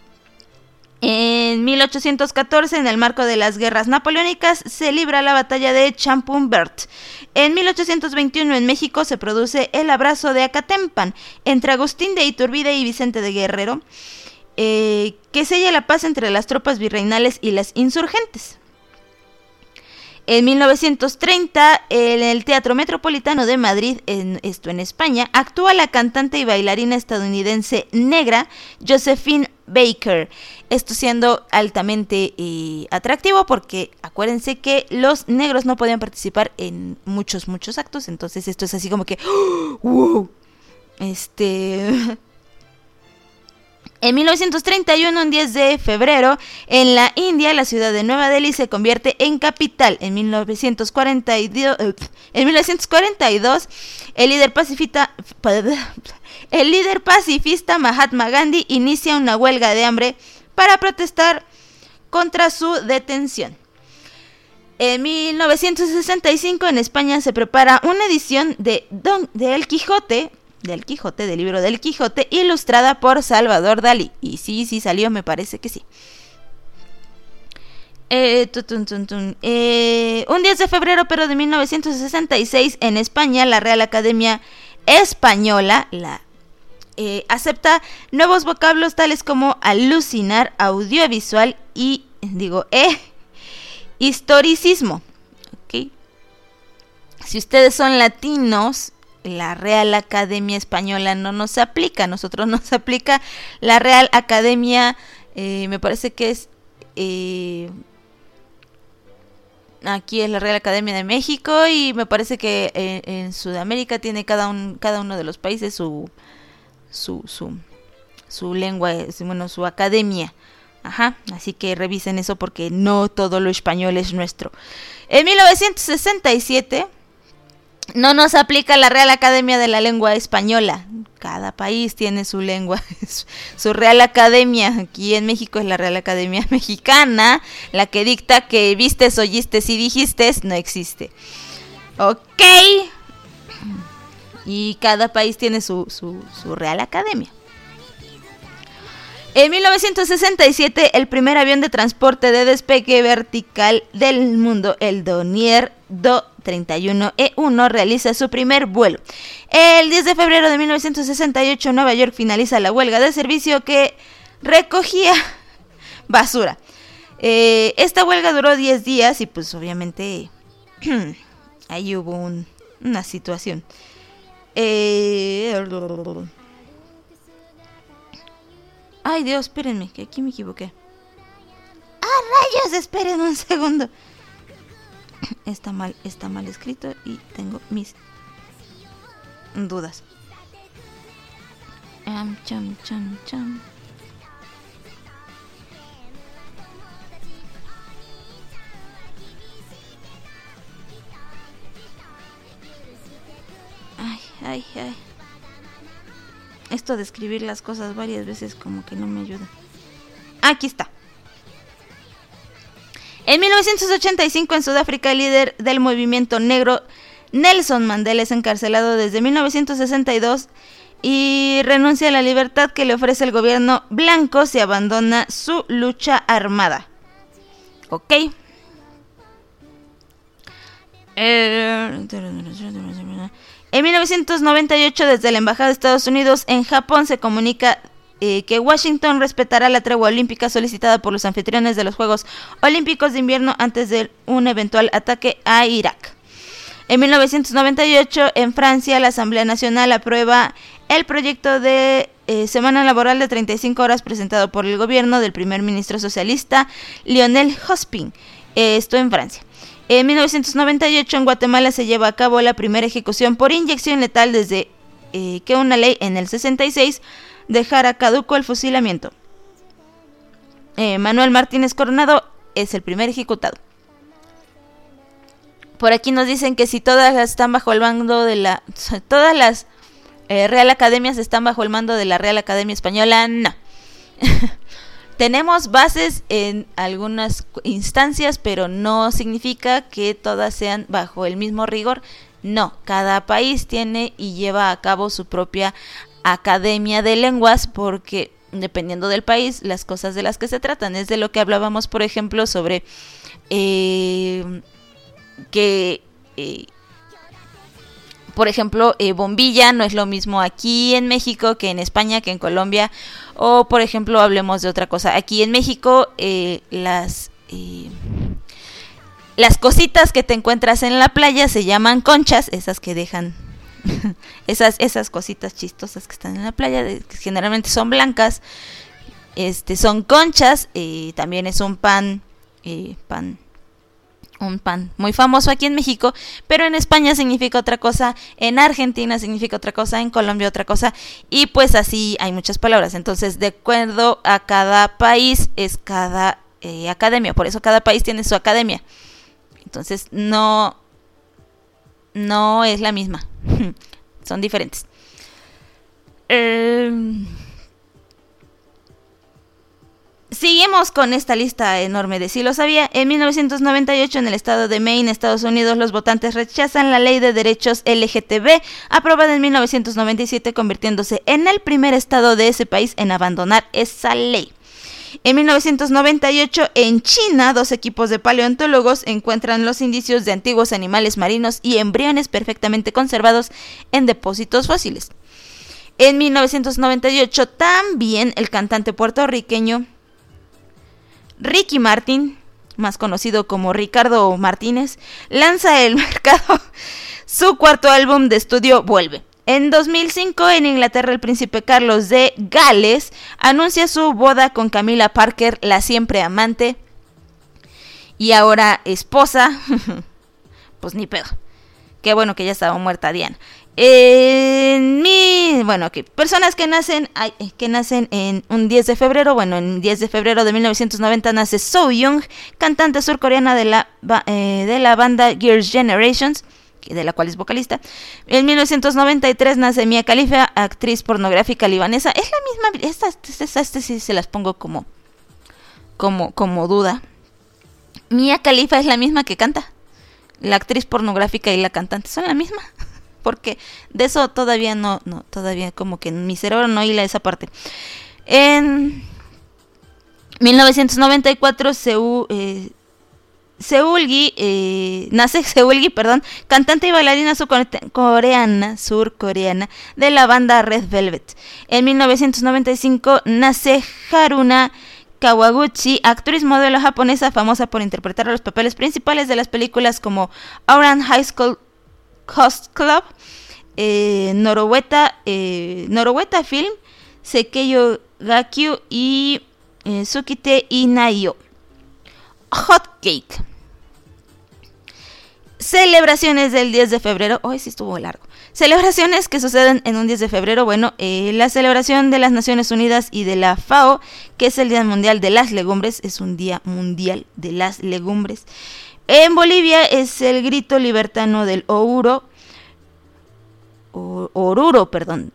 En 1814, en el marco de las guerras napoleónicas, se libra la batalla de Champubert. En 1821, en México, se produce el abrazo de Acatempan entre Agustín de Iturbide y Vicente de Guerrero, que sella la paz entre las tropas virreinales y las insurgentes. En 1930, en el Teatro Metropolitano de Madrid, en España, actúa la cantante y bailarina estadounidense negra Josephine Baker. Esto siendo altamente atractivo porque acuérdense que los negros no podían participar en muchos actos, entonces esto es así como que ¡wow! En 1931, un 10 de febrero, en la India, la ciudad de Nueva Delhi se convierte en capital. En 1942, el líder pacifista Mahatma Gandhi inicia una huelga de hambre para protestar contra su detención. En 1965, en España, se prepara una edición del Quijote, del libro del Quijote, ilustrada por Salvador Dalí. Y sí salió, me parece que sí. Un 10 de febrero, pero de 1966, en España, la Real Academia Española acepta nuevos vocablos tales como alucinar, audiovisual y, historicismo. ¿Okay? Si ustedes son latinos, la Real Academia Española no nos aplica, a nosotros nos aplica la Real Academia, me parece que es, aquí es la Real Academia de México, y me parece que en Sudamérica tiene cada uno de los países su lengua, su academia. Ajá, así que revisen eso porque no todo lo español es nuestro. En 1967 no nos aplica la Real Academia de la Lengua Española. Cada país tiene su lengua, su Real Academia. Aquí en México es la Real Academia Mexicana, la que dicta que vistes, oyistes y dijistes no existe. Ok. Y cada país tiene su Real Academia. En 1967, el primer avión de transporte de despegue vertical del mundo, el Dornier Do-31E1, realiza su primer vuelo. El 10 de febrero de 1968, Nueva York finaliza la huelga de servicio que recogía basura. Esta huelga duró 10 días y pues obviamente ahí hubo una situación. Ay, Dios, espérenme, que aquí me equivoqué. ¡Rayos! Esperen un segundo. Está mal escrito y tengo mis dudas. Ay. Esto de escribir las cosas varias veces como que no me ayuda. Aquí está. En 1985 en Sudáfrica, el líder del movimiento negro Nelson Mandela es encarcelado desde 1962 y renuncia a la libertad que le ofrece el gobierno blanco si abandona su lucha armada. Ok. En 1998, desde la Embajada de Estados Unidos en Japón se comunica que Washington respetará la tregua olímpica solicitada por los anfitriones de los Juegos Olímpicos de Invierno antes de un eventual ataque a Irak. En 1998, en Francia, la Asamblea Nacional aprueba el proyecto de semana laboral de 35 horas presentado por el gobierno del primer ministro socialista Lionel Jospin. Esto en Francia. En 1998, en Guatemala se lleva a cabo la primera ejecución por inyección letal desde que una ley en el 66 dejara caduco el fusilamiento. Manuel Martínez Coronado es el primer ejecutado. Por aquí nos dicen que si todas están bajo el mando de la... Todas las Real Academias están bajo el mando de la Real Academia Española, no. Tenemos bases en algunas instancias, pero no significa que todas sean bajo el mismo rigor. No, cada país tiene y lleva a cabo su propia academia de lenguas, porque dependiendo del país, las cosas de las que se tratan. Es de lo que hablábamos, por ejemplo, sobre por ejemplo, bombilla no es lo mismo aquí en México que en España, que en Colombia. O, por ejemplo, hablemos de otra cosa. Aquí en México, las cositas que te encuentras en la playa se llaman conchas, esas que dejan... esas cositas chistosas que están en la playa, que generalmente son blancas, son conchas. También es un pan muy famoso aquí en México, pero en España significa otra cosa, en Argentina significa otra cosa, en Colombia otra cosa, y pues así hay muchas palabras. Entonces, de acuerdo a cada país es cada academia, por eso cada país tiene su academia. Entonces no es la misma. Son diferentes. Seguimos con esta lista enorme de sí lo sabía. En 1998, en el estado de Maine, Estados Unidos, los votantes rechazan la ley de derechos LGTB, aprobada en 1997, convirtiéndose en el primer estado de ese país en abandonar esa ley. En 1998, en China, 2 equipos de paleontólogos encuentran los indicios de antiguos animales marinos y embriones perfectamente conservados en depósitos fósiles. En 1998, también el cantante puertorriqueño Ricky Martin, más conocido como Ricardo Martínez, lanza al mercado su cuarto álbum de estudio, Vuelve. En 2005, en Inglaterra, el príncipe Carlos de Gales anuncia su boda con Camila Parker, la siempre amante y ahora esposa. Pues ni pedo. Qué bueno que ya estaba muerta Diana. Personas que nacen en un 10 de febrero. Bueno, en 10 de febrero de 1990 nace So Young, cantante surcoreana de la banda Girls' Generations, de la cual es vocalista. En 1993 nace Mia Khalifa, actriz pornográfica libanesa. Es la misma, estas sí se las pongo como duda. Mia Khalifa es la misma que canta. La actriz pornográfica y la cantante son la misma. Porque de eso todavía todavía como que en mi cerebro no hila esa parte. En 1994 nace Seulgi, cantante y bailarina surcoreana de la banda Red Velvet. En 1995 nace Haruna Kawaguchi, actriz modelo japonesa famosa por interpretar los papeles principales de las películas como Ouran High School Host Club, Noroweta Film, Sekeyo Gakyu y Tsukite Inayo. Hot Cake. Celebraciones del 10 de febrero. Hoy sí estuvo largo. Celebraciones que suceden en un 10 de febrero. Bueno, la celebración de las Naciones Unidas y de la FAO, que es el Día Mundial de las Legumbres. Es un Día Mundial de las Legumbres. En Bolivia es el grito libertano del Ouro. Oruro,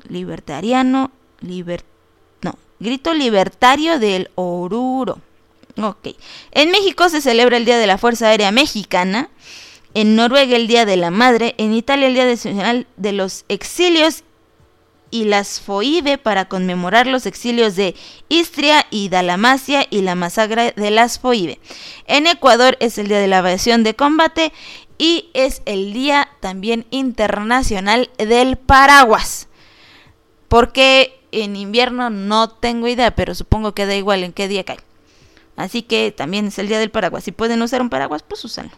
grito libertario del Oruro. Ok. En México se celebra el Día de la Fuerza Aérea Mexicana. En Noruega el Día de la Madre. En Italia el Día Nacional de los Exilios y las Foibe para conmemorar los exilios de Istria y Dalmacia y la masacre de las Foibe. En Ecuador es el Día de la Aviación de Combate y es el Día también internacional del paraguas. Porque en invierno no tengo idea, pero supongo que da igual en qué día cae. Así que también es el Día del Paraguas. Si pueden usar un paraguas, pues úsenlo.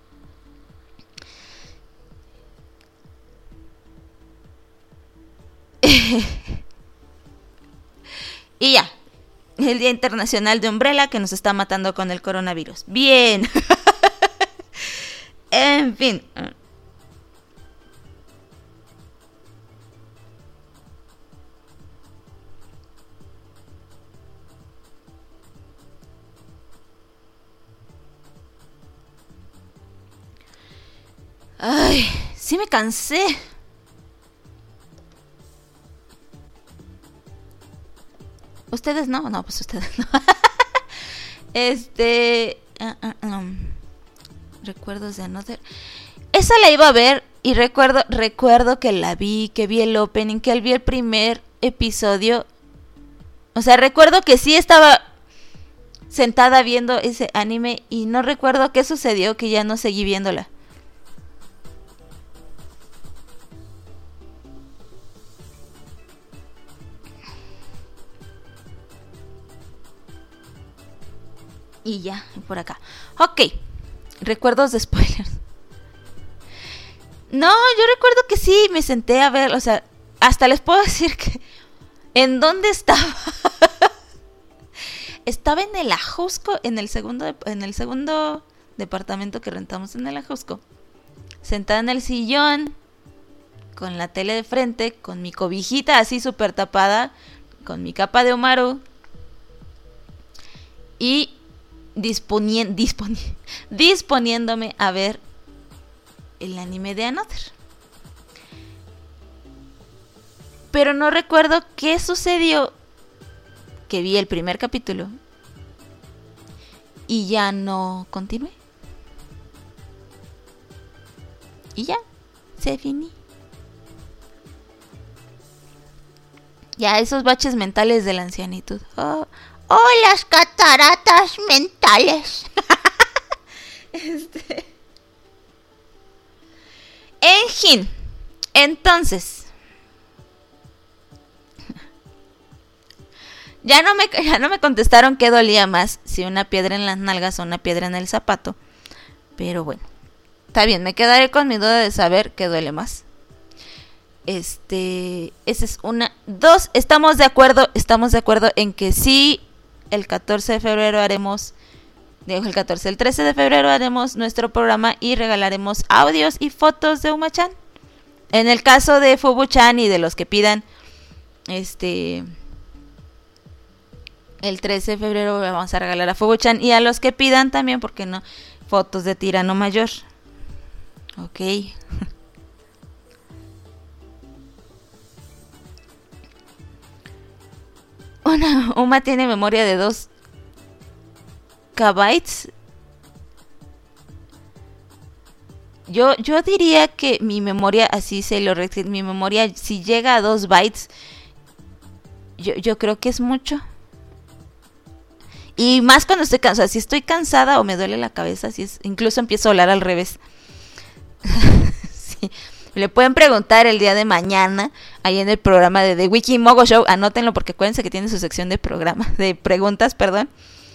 Y ya, el Día Internacional de Umbrella que nos está matando con el coronavirus. Bien. En fin. Ay, sí me cansé. ¿Ustedes no? No, pues ustedes no. Recuerdos de Another. Esa la iba a ver y recuerdo que la vi, que vi el opening, que vi el primer episodio. O sea, recuerdo que sí estaba sentada viendo ese anime y no recuerdo qué sucedió, que ya no seguí viéndola. Y ya, por acá. Ok, recuerdos de spoilers. No, yo recuerdo que sí, me senté a ver, o sea, hasta les puedo decir que... ¿En dónde estaba? Estaba en el Ajusco, en el segundo departamento que rentamos en el Ajusco. Sentada en el sillón, con la tele de frente, con mi cobijita así súper tapada, con mi capa de Omaru. Y disponiéndome a ver el anime de Another. Pero no recuerdo qué sucedió, que vi el primer capítulo y ya no continué. Y ya, se finí. Ya, esos baches mentales de la ancianitud. Oh, las cataratas mentales. En fin, entonces ya no me contestaron qué dolía más, si una piedra en las nalgas o una piedra en el zapato. Pero bueno, está bien, me quedaré con mi duda de saber qué duele más. Esa es una. 2, estamos de acuerdo en que sí, el 14 de febrero haremos, el 13 de febrero haremos nuestro programa y regalaremos audios y fotos de Uma-chan. En el caso de Fubu-chan y de los que pidan, el 13 de febrero vamos a regalar a Fubu-chan y a los que pidan también, ¿por qué no? Fotos de Tirano Mayor. Ok. Uma tiene memoria de 2 KB. Yo diría que mi memoria, así se lo refiero, mi memoria si llega a 2 bytes, yo creo que es mucho. Y más cuando estoy cansada, si estoy cansada o me duele la cabeza, incluso empiezo a hablar al revés. Sí. Le pueden preguntar el día de mañana, ahí en el programa de The Wikimogo Show, anótenlo porque acuérdense que tiene su sección de preguntas, perdón.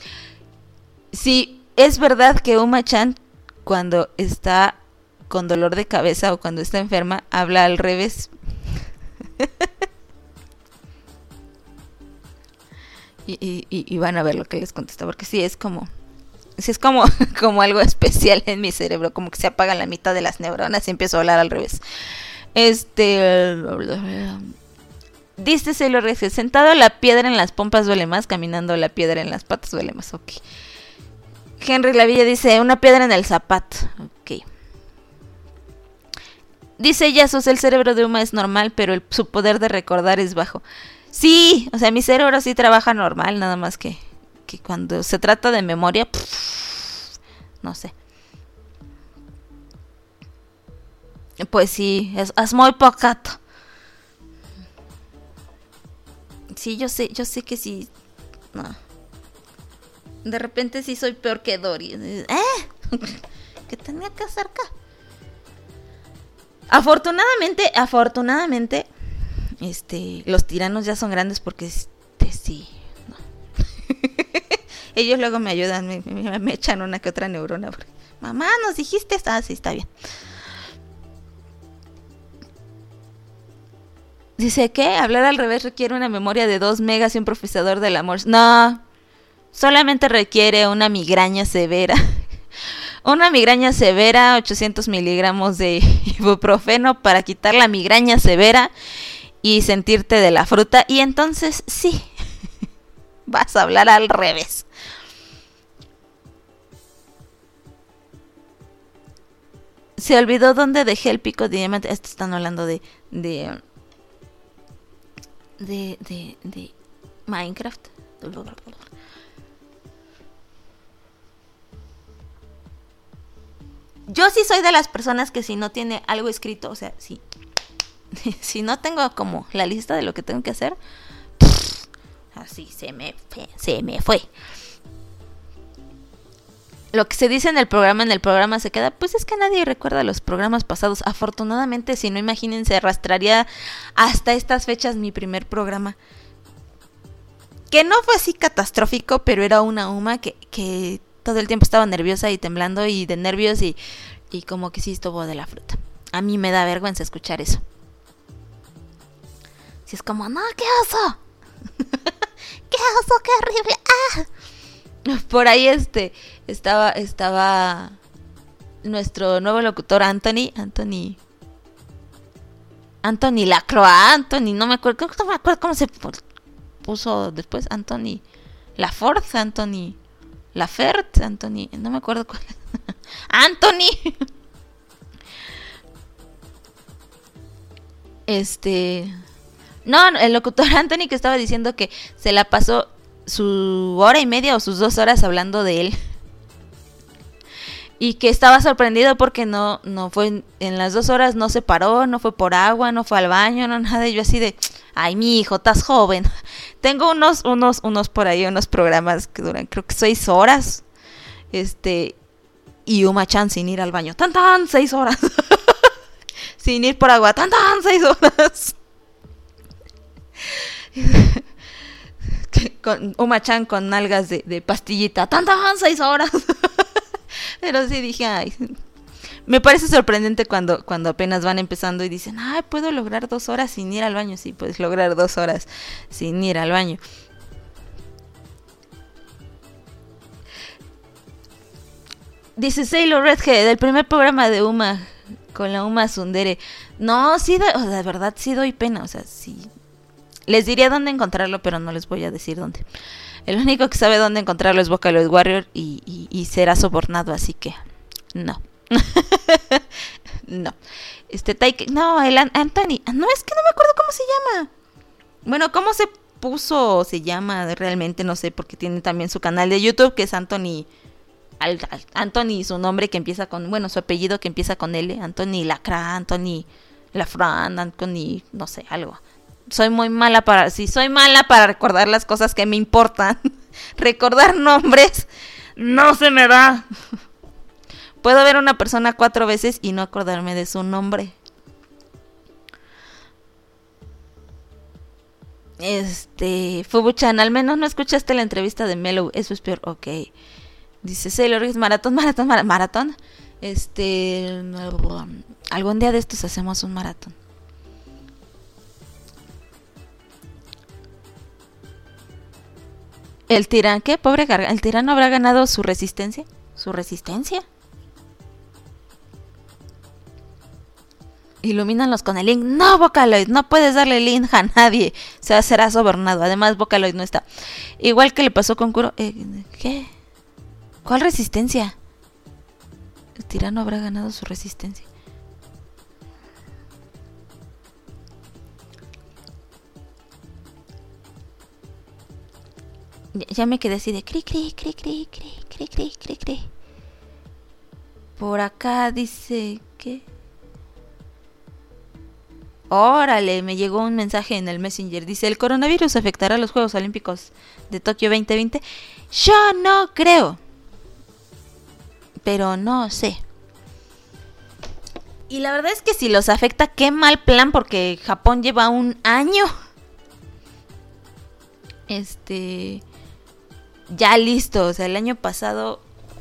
Si es verdad que Uma-chan, cuando está con dolor de cabeza o cuando está enferma, habla al revés. y van a ver lo que les contesta, porque sí es como algo especial en mi cerebro, como que se apagan la mitad de las neuronas y empiezo a hablar al revés. Dice Sailor Rex, sentado la piedra en las pompas duele más, caminando la piedra en las patas duele más. Ok. Henry Lavilla dice, una piedra en el zapato. Ok. Dice Yasus, el cerebro de Uma es normal, pero su poder de recordar es bajo. Sí, o sea, mi cerebro sí trabaja normal, nada más que cuando se trata de memoria, no sé. Pues sí, es muy pocato. Sí, yo sé que sí. No. De repente sí soy peor que Dory. ¿Qué tenía que hacer acá? Afortunadamente, los tiranos ya son grandes porque sí. No. Ellos luego me ayudan, me echan una que otra neurona. Porque, mamá, ¿nos dijiste? Sí, está bien. Dice que hablar al revés requiere una memoria de 2 megas y un procesador del amor. No, solamente requiere una migraña severa. Una migraña severa, 800 miligramos de ibuprofeno para quitar la migraña severa y sentirte de la fruta. Y entonces sí, vas a hablar al revés. Se olvidó dónde dejé el pico de diamante. Están hablando de Minecraft. Yo sí soy de las personas que si no tiene algo escrito, o sea, si no tengo como la lista de lo que tengo que hacer, así se me fue. Lo que se dice en el programa se queda. Pues es que nadie recuerda los programas pasados. Afortunadamente, si no, imagínense, arrastraría hasta estas fechas mi primer programa. Que no fue así catastrófico, pero era una Uma que todo el tiempo estaba nerviosa y temblando y de nervios y como que sí estuvo de la fruta. A mí me da vergüenza escuchar eso. Si es como, no, qué oso. Qué oso, qué horrible. ¡Ah! Por ahí estaba nuestro nuevo locutor Anthony Lacroix, no me acuerdo cómo se puso después, Anthony Laforce, Anthony Lafert, Anthony, no me acuerdo cuál. Anthony. No, el locutor Anthony que estaba diciendo que se la pasó su hora y media o sus 2 horas hablando de él. Y que estaba sorprendido porque no fue en las 2 horas, no se paró, no fue por agua, no fue al baño, no nada. Y yo así de, ay, mi hijo, estás joven. Tengo unos por ahí, unos programas que duran, creo que 6 horas. Y Uma-chan sin ir al baño. ¡Tan, 6 horas! Sin ir por agua. ¡Tan, 6 horas! Con Uma-chan con nalgas de pastillita. ¡Tan, 6 horas! Pero sí dije, ay. Me parece sorprendente cuando apenas van empezando y dicen, ay, puedo lograr 2 horas sin ir al baño. Sí, puedes lograr 2 horas sin ir al baño. Dice Sailor Redhead, el primer programa de Uma con la Uma Tsundere. No, sí, de verdad sí doy pena. O sea, sí. Les diría dónde encontrarlo, pero no les voy a decir dónde. El único que sabe dónde encontrarlo es Vocaloid Warrior y será sobornado, así que no. No. No, el Anthony. No, es que no me acuerdo cómo se llama. Bueno, cómo se puso o se llama realmente, no sé, porque tiene también su canal de YouTube que es Anthony. Anthony, su nombre que empieza con, bueno, su apellido que empieza con L. Anthony Lacra, Anthony Lafran, Anthony, no sé, algo. Soy mala para recordar las cosas que me importan. Recordar nombres no se me da. Puedo ver a una persona 4 veces y no acordarme de su nombre. Fubuchan, al menos no escuchaste la entrevista de Mellow. Eso es peor, ok. Dice Sailor, es maratón. Algún día de estos hacemos un maratón. El tirano, ¿qué? Pobre garganta. ¿El tirano habrá ganado su resistencia? ¿Su resistencia? Ilumínalos con el link. No, Vocaloid, no puedes darle link a nadie. O sea, será sobornado. Además, Vocaloid no está. Igual que le pasó con Kuro. ¿Qué? ¿Cuál resistencia? El tirano habrá ganado su resistencia. Ya me quedé así de cri, cri, cri, cri, cri, cri, cri, cri, cri. Por acá dice que... Órale, me llegó un mensaje en el Messenger. Dice, ¿el coronavirus afectará a los Juegos Olímpicos de Tokio 2020? Yo no creo. Pero no sé. Y la verdad es que si los afecta, qué mal plan, porque Japón lleva un año ya listo. O sea, el año pasado,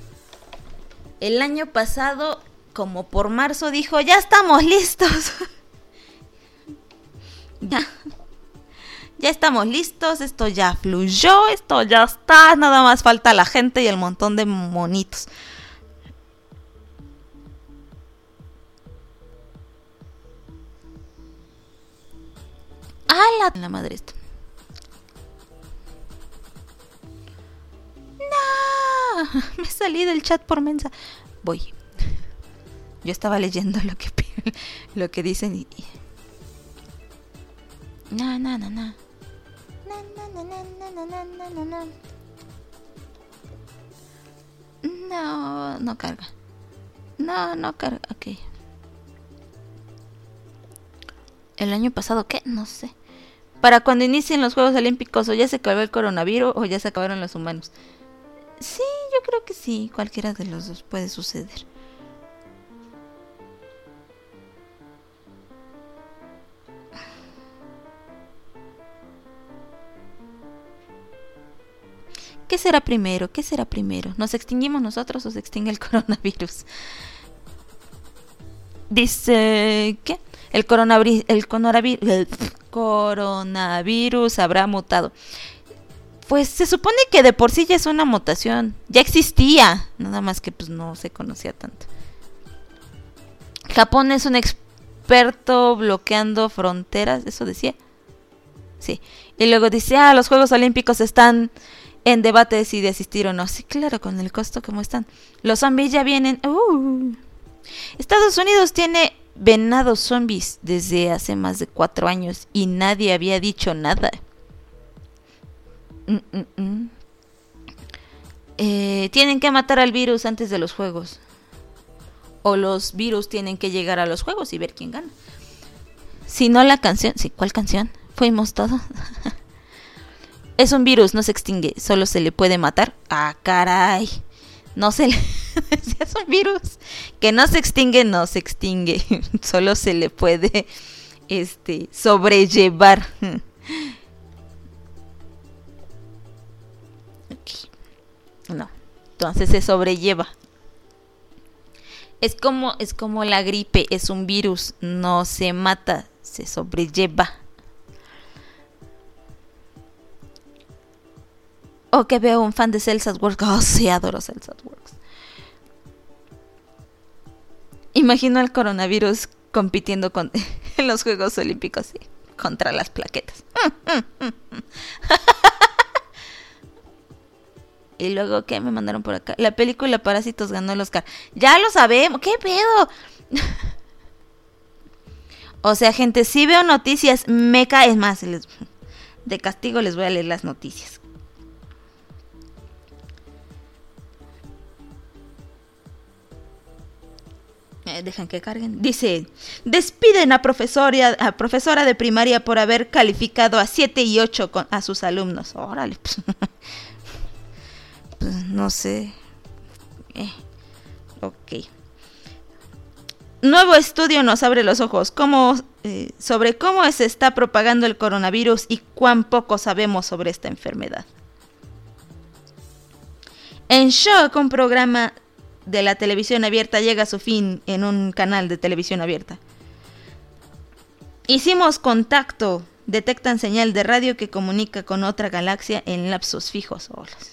como por marzo, dijo, ya estamos listos. Ya estamos listos, esto ya fluyó, esto ya está, nada más falta la gente y el montón de monitos. La madre esto. No, me salí del chat por mensa. Voy. Yo estaba leyendo lo que dicen y... No. No carga. No carga. Ok. ¿El año pasado qué? No sé. Para cuando inicien los Juegos Olímpicos, o ya se acabó el coronavirus o ya se acabaron los humanos. Sí, yo creo que sí. Cualquiera de los dos puede suceder. ¿Qué será primero? ¿Nos extinguimos nosotros o se extingue el coronavirus? Dice... ¿Qué? El coronavirus habrá mutado. Pues se supone que de por sí ya es una mutación. Ya existía. Nada más que pues no se conocía tanto. Japón es un experto bloqueando fronteras. ¿Eso decía? Sí. Y luego dice, los Juegos Olímpicos están en debate de si de asistir o no. Sí, claro, con el costo como están. Los zombies ya vienen. Estados Unidos tiene venados zombies desde hace más de 4 años y nadie había dicho nada. Tienen que matar al virus antes de los juegos. O los virus tienen que llegar a los juegos y ver quién gana. Si no la canción... Sí, ¿cuál canción? Fuimos todos. Es un virus, no se extingue, solo se le puede matar. Caray. No se le... es un virus que no se extingue, solo se le puede sobrellevar. Okay. No, entonces se sobrelleva. Es como la gripe, es un virus, no se mata, se sobrelleva. Que veo un fan de Cells at Work. Sí, adoro Cells at Work. Imagino al coronavirus compitiendo en los Juegos Olímpicos, sí, contra las plaquetas. Y luego, ¿qué me mandaron por acá? La película Parásitos ganó el Oscar. Ya lo sabemos, ¿qué pedo? O sea, gente, si veo noticias, me cae. Es más, de castigo les voy a leer las noticias. Dejan que carguen. Dice, despiden a profesora de primaria por haber calificado a 7 y 8 a sus alumnos. Órale. Pues, no sé. Ok. Nuevo estudio nos abre los ojos sobre cómo se está propagando el coronavirus y cuán poco sabemos sobre esta enfermedad. En shock, un programa de la televisión abierta llega a su fin en un canal de televisión abierta. Hicimos contacto. Detectan señal de radio que comunica con otra galaxia en lapsos fijos.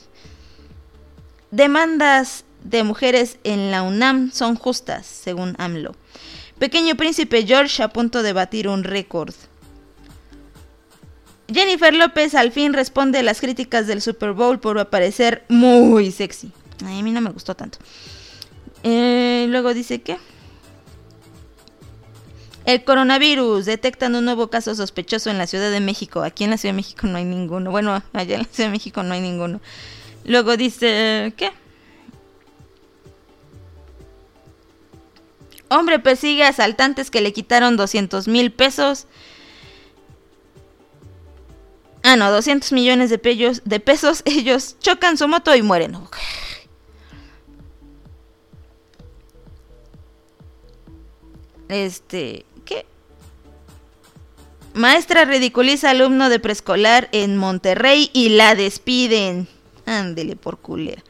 Demandas de mujeres en la UNAM son justas, según AMLO. Pequeño Príncipe George a punto de batir un récord. Jennifer López al fin responde a las críticas del Super Bowl por aparecer muy sexy. A mí no me gustó tanto. Luego dice que El coronavirus. Detectan un nuevo caso sospechoso en la Ciudad de México. Aquí en la Ciudad de México no hay ninguno. Bueno, allá en la Ciudad de México no hay ninguno. Luego dice... ¿Qué? Hombre persigue a asaltantes que le quitaron 200,000 pesos. 200 millones de pesos. Ellos chocan su moto y mueren. ¿Qué? Maestra ridiculiza alumno de preescolar en Monterrey y la despiden. Ándele por culera.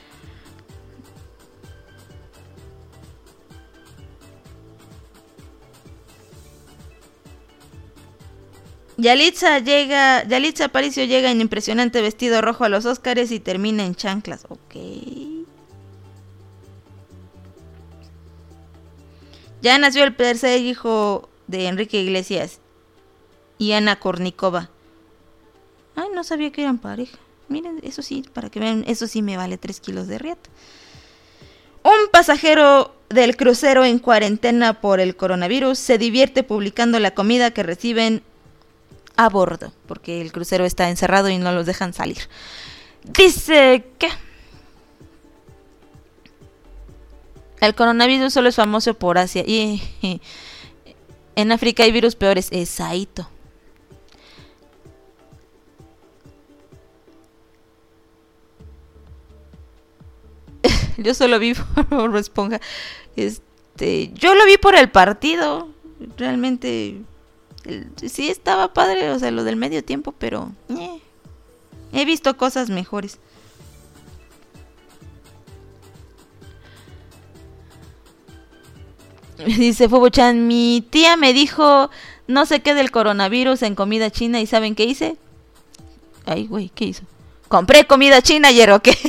Yalitza Aparicio llega en impresionante vestido rojo a los Óscares y termina en chanclas. Ok. Ya nació el tercer hijo de Enrique Iglesias y Ana Kournikova. Ay, no sabía que eran pareja. Miren, eso sí, para que vean, eso sí me vale 3 kilos de riata. Un pasajero del crucero en cuarentena por el coronavirus se divierte publicando la comida que reciben a bordo, porque el crucero está encerrado y no los dejan salir. Dice que el coronavirus solo es famoso por Asia y en África hay virus peores. Exacto. Yo solo vi por Bob Esponja. Yo lo vi por el partido. Realmente sí estaba padre, o sea, lo del medio tiempo, pero he visto cosas mejores. Dice Fubu-chan, mi tía me dijo no sé qué del coronavirus en comida china y ¿saben qué hice? Ay, güey, ¿qué hizo? Compré comida china ayer, ¿o qué?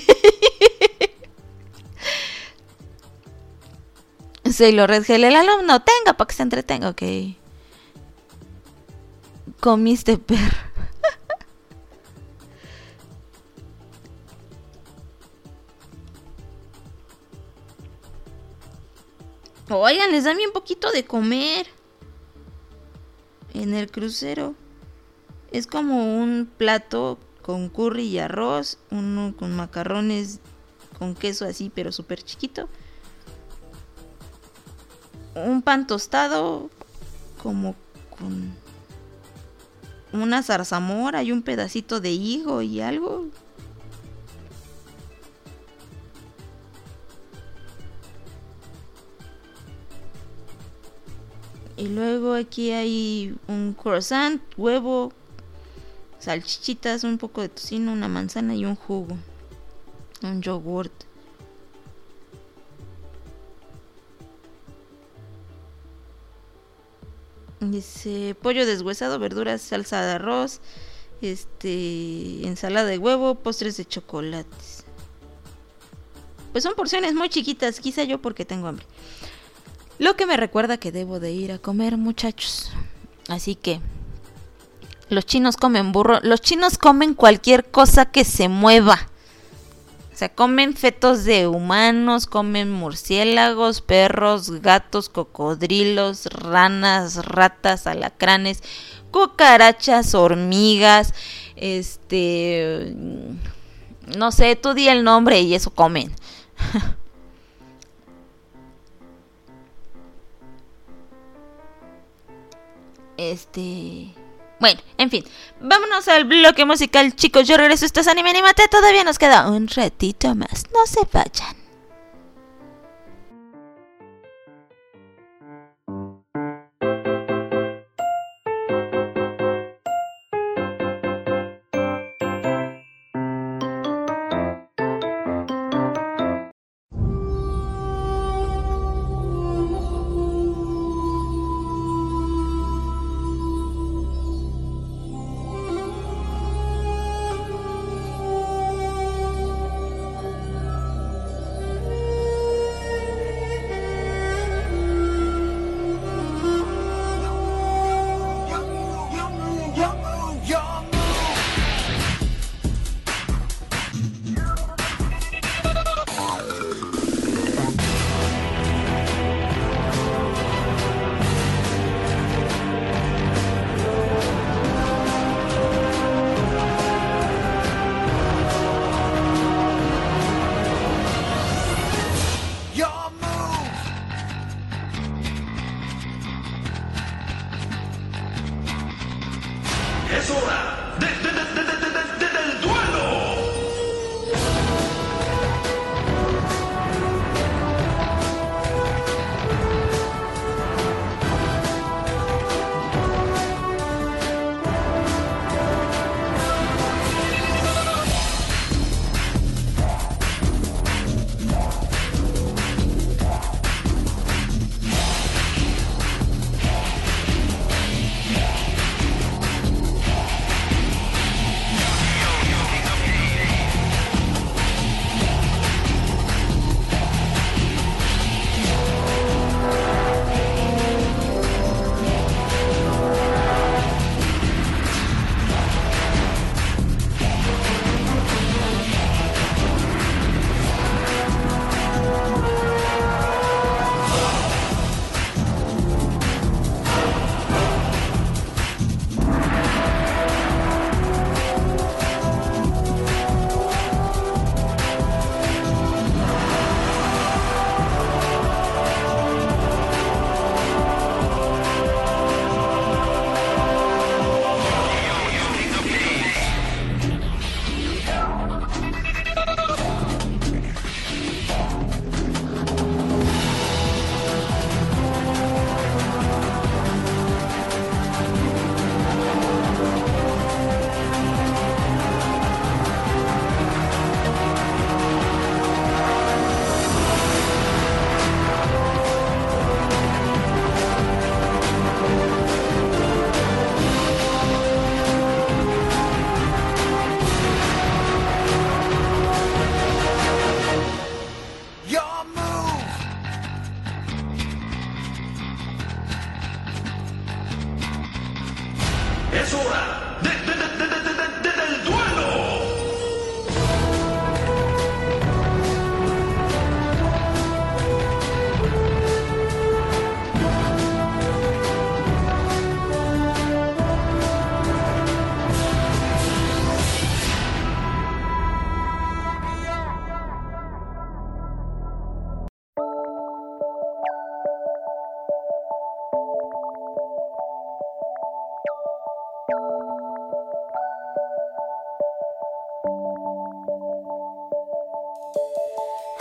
Sailor Red Gel, el alumno tenga para que se entretenga, ok. Comiste perro. Oigan, les dan bien poquito de comer en el crucero. Es como un plato con curry y arroz, uno con macarrones con queso así, pero súper chiquito. Un pan tostado como con una zarzamora y un pedacito de higo y algo. Y luego aquí hay un croissant, huevo, salchichitas, un poco de tocino, una manzana y un jugo. Un yogurt. Dice pollo deshuesado, verduras, salsa de arroz, ensalada de huevo, postres de chocolates. Pues son porciones muy chiquitas, quizá yo porque tengo hambre. Lo que me recuerda que debo de ir a comer, muchachos. Así que los chinos comen burro, los chinos comen cualquier cosa que se mueva. O sea, comen fetos de humanos, comen murciélagos, perros, gatos, cocodrilos, ranas, ratas, alacranes, cucarachas, hormigas, no sé, tú di el nombre y eso comen. Bueno, en fin, vámonos al bloque musical, chicos. Yo regreso, esto es Anime Animate. Todavía nos queda un ratito más, no se vayan.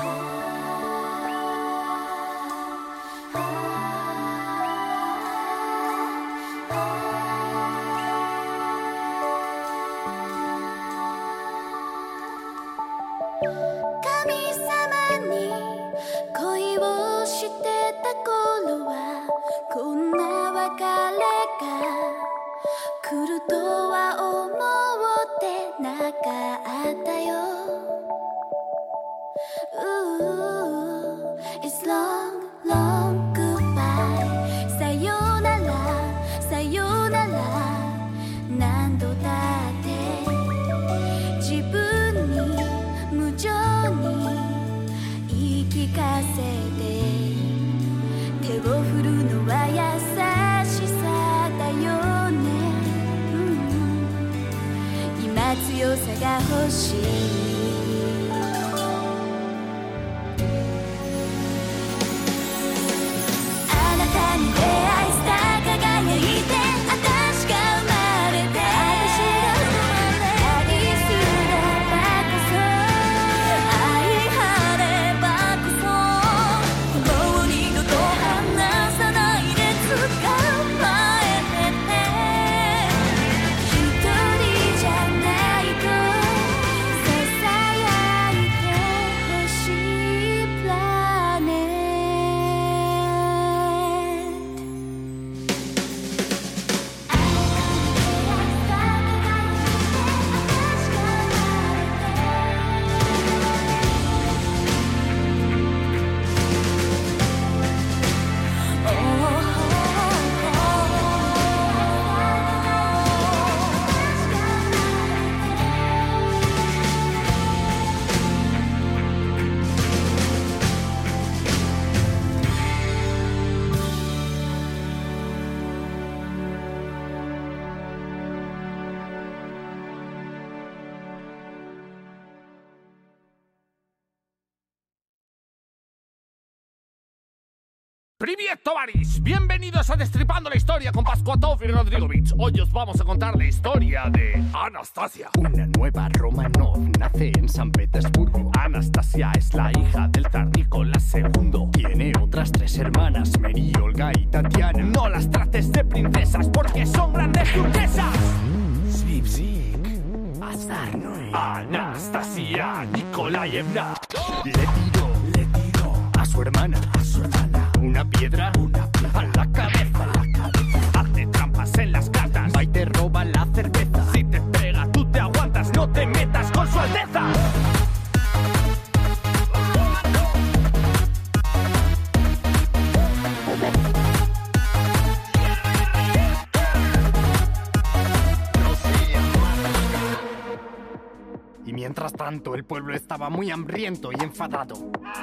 神様に恋をしてた頃はこんな別れが来るとは思ってなかったよ。It's long, long goodbye さよなら、さよなら何度だって自分に無情に言い聞かせて手を振るのは優しさだよね、今強さが欲しいあなたに出会いスター輝いて私が生まれて愛すればこそ愛晴ればこそもう二度と離さないで捕まえて一人じゃないとささやいてほしいプラネット Привет, tovaris. Bienvenidos a Destripando la Historia con Pascuatov y Rodrigovich. Hoy os vamos a contar la historia de Anastasia. Una nueva Romanov nace en San Petersburgo. Anastasia es la hija del zar Nicolás II. Tiene otras 3 hermanas, Mary, Olga y Tatiana. No las trates de princesas porque son grandes duquesas. Svipzik, Azarnoy, Anastasia Nikolaevna le tiró a su hermana, una piedra a la cabeza. hace trampas en las cartas. Va y te roba la cerveza. Si te pega, tú te aguantas. No te metas con su alteza. Y mientras tanto, el pueblo estaba muy hambriento y enfadado.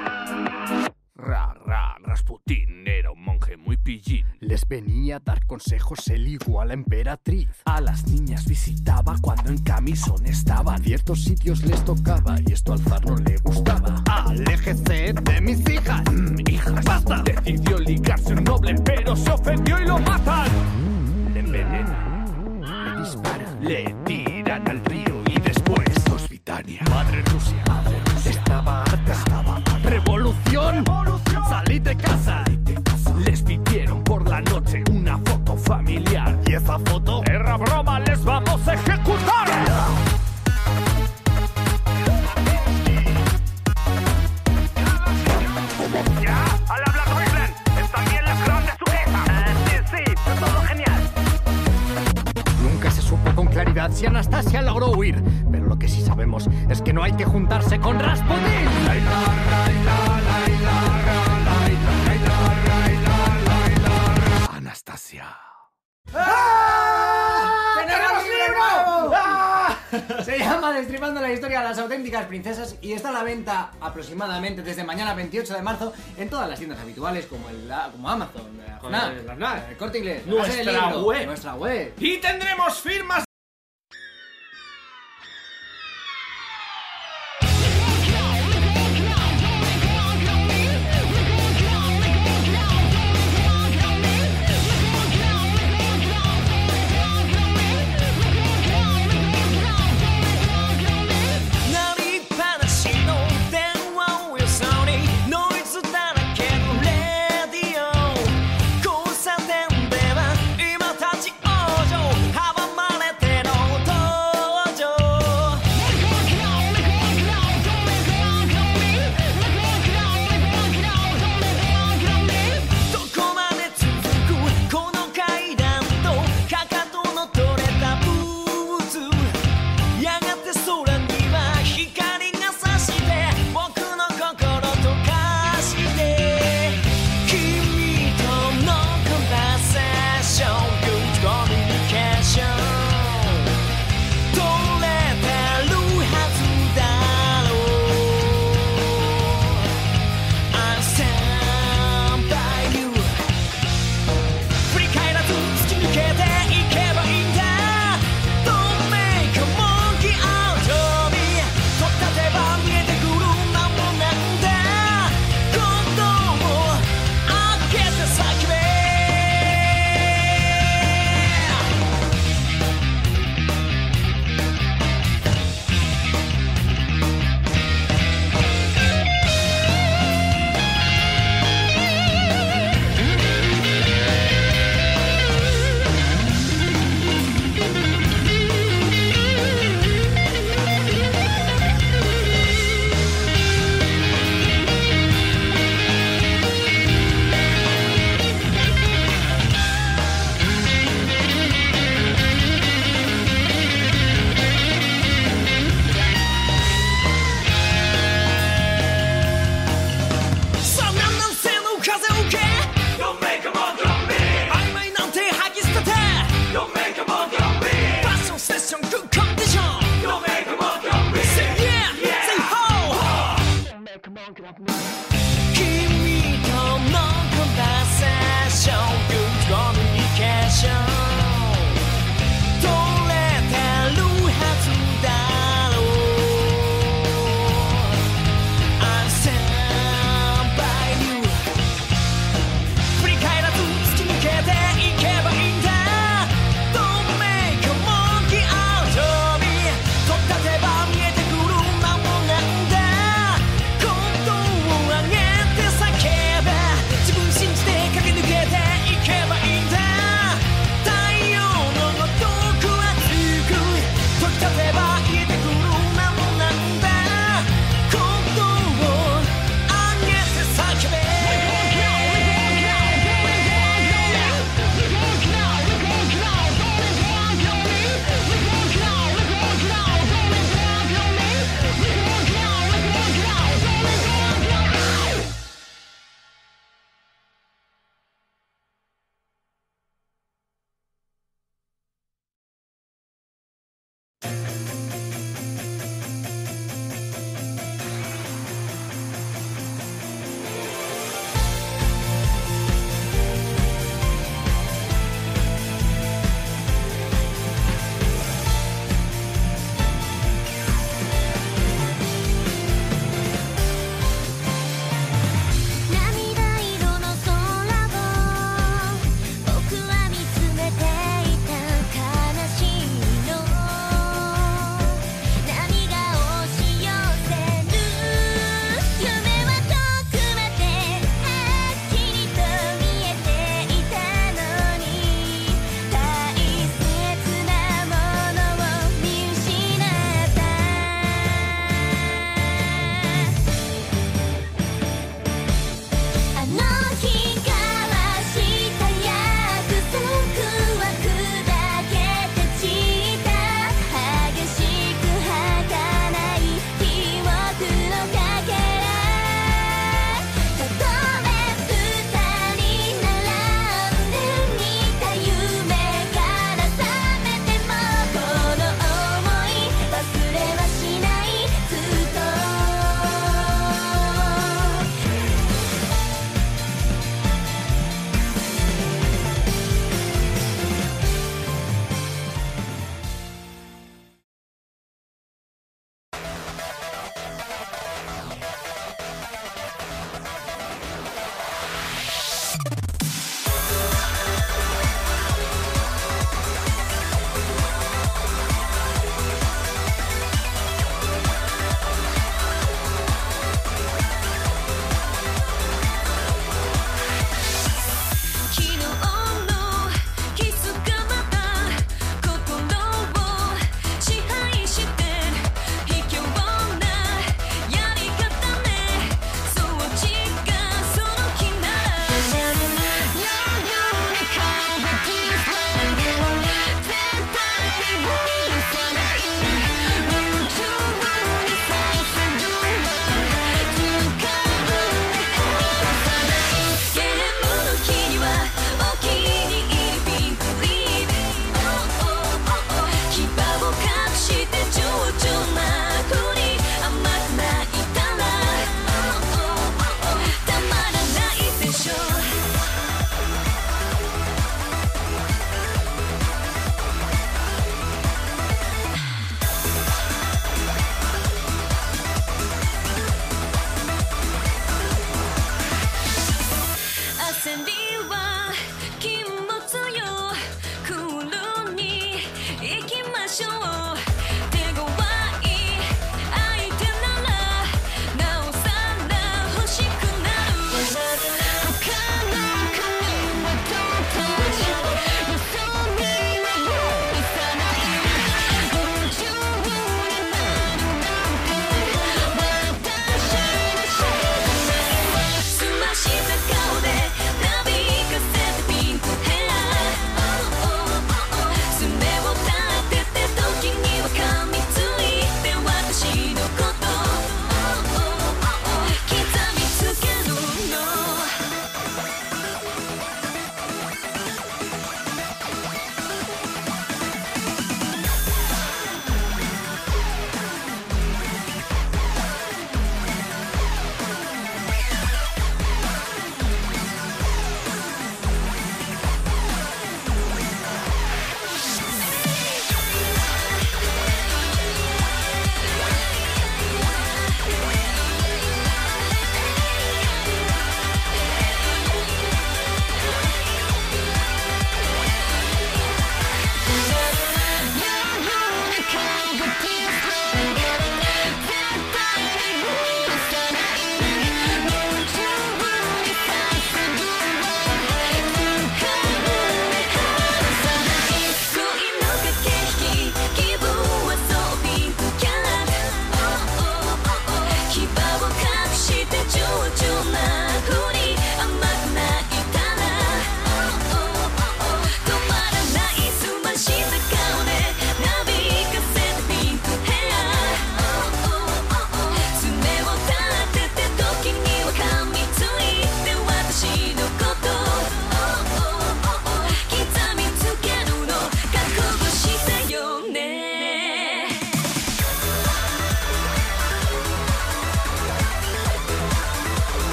Rasputín era un monje muy pillín. Les venía a dar consejos él igual a la emperatriz. A las niñas visitaba cuando en camisón estaban. Ciertos sitios les tocaba y esto al zar no le gustaba. ¡Aléjese de mis hijas! Hijas, basta. Decidió ligarse un noble, pero se ofendió y lo matan. Le envenenan, Le disparan. le tiran al río y después Osvitania. Madre Rusia estaba harta. ¡Revolución! ¡Salid de casa! Les pidieron por la noche una foto familiar. ¿Y esa foto? Era broma, les vamos a ejecutar. Ya, al hablar Riesland, están bien las grandes sujetas. Sí, todo genial. Nunca se supo con claridad si Anastasia logró huir, pero lo que sí sabemos es que no hay que juntarse con Rasputín. Anastasia. ¡Tenemos libro! Se llama Destripando la Historia de las auténticas princesas y está a la venta aproximadamente desde mañana 28 de marzo en todas las tiendas habituales como Amazon, Fnac, el Corte Inglés, nuestra web. Y tendremos firmas. 君とのコンバーセーション Good communication 取れてるはずだろう I'm stand by you 振り返らず突き抜けていけばいいんだ Don't make a monkey out of me 取った手ば見えてくるなもんなんだ今度を上げて叫べ自分信じて駆け抜けていけばいいんだ太陽のごとく熱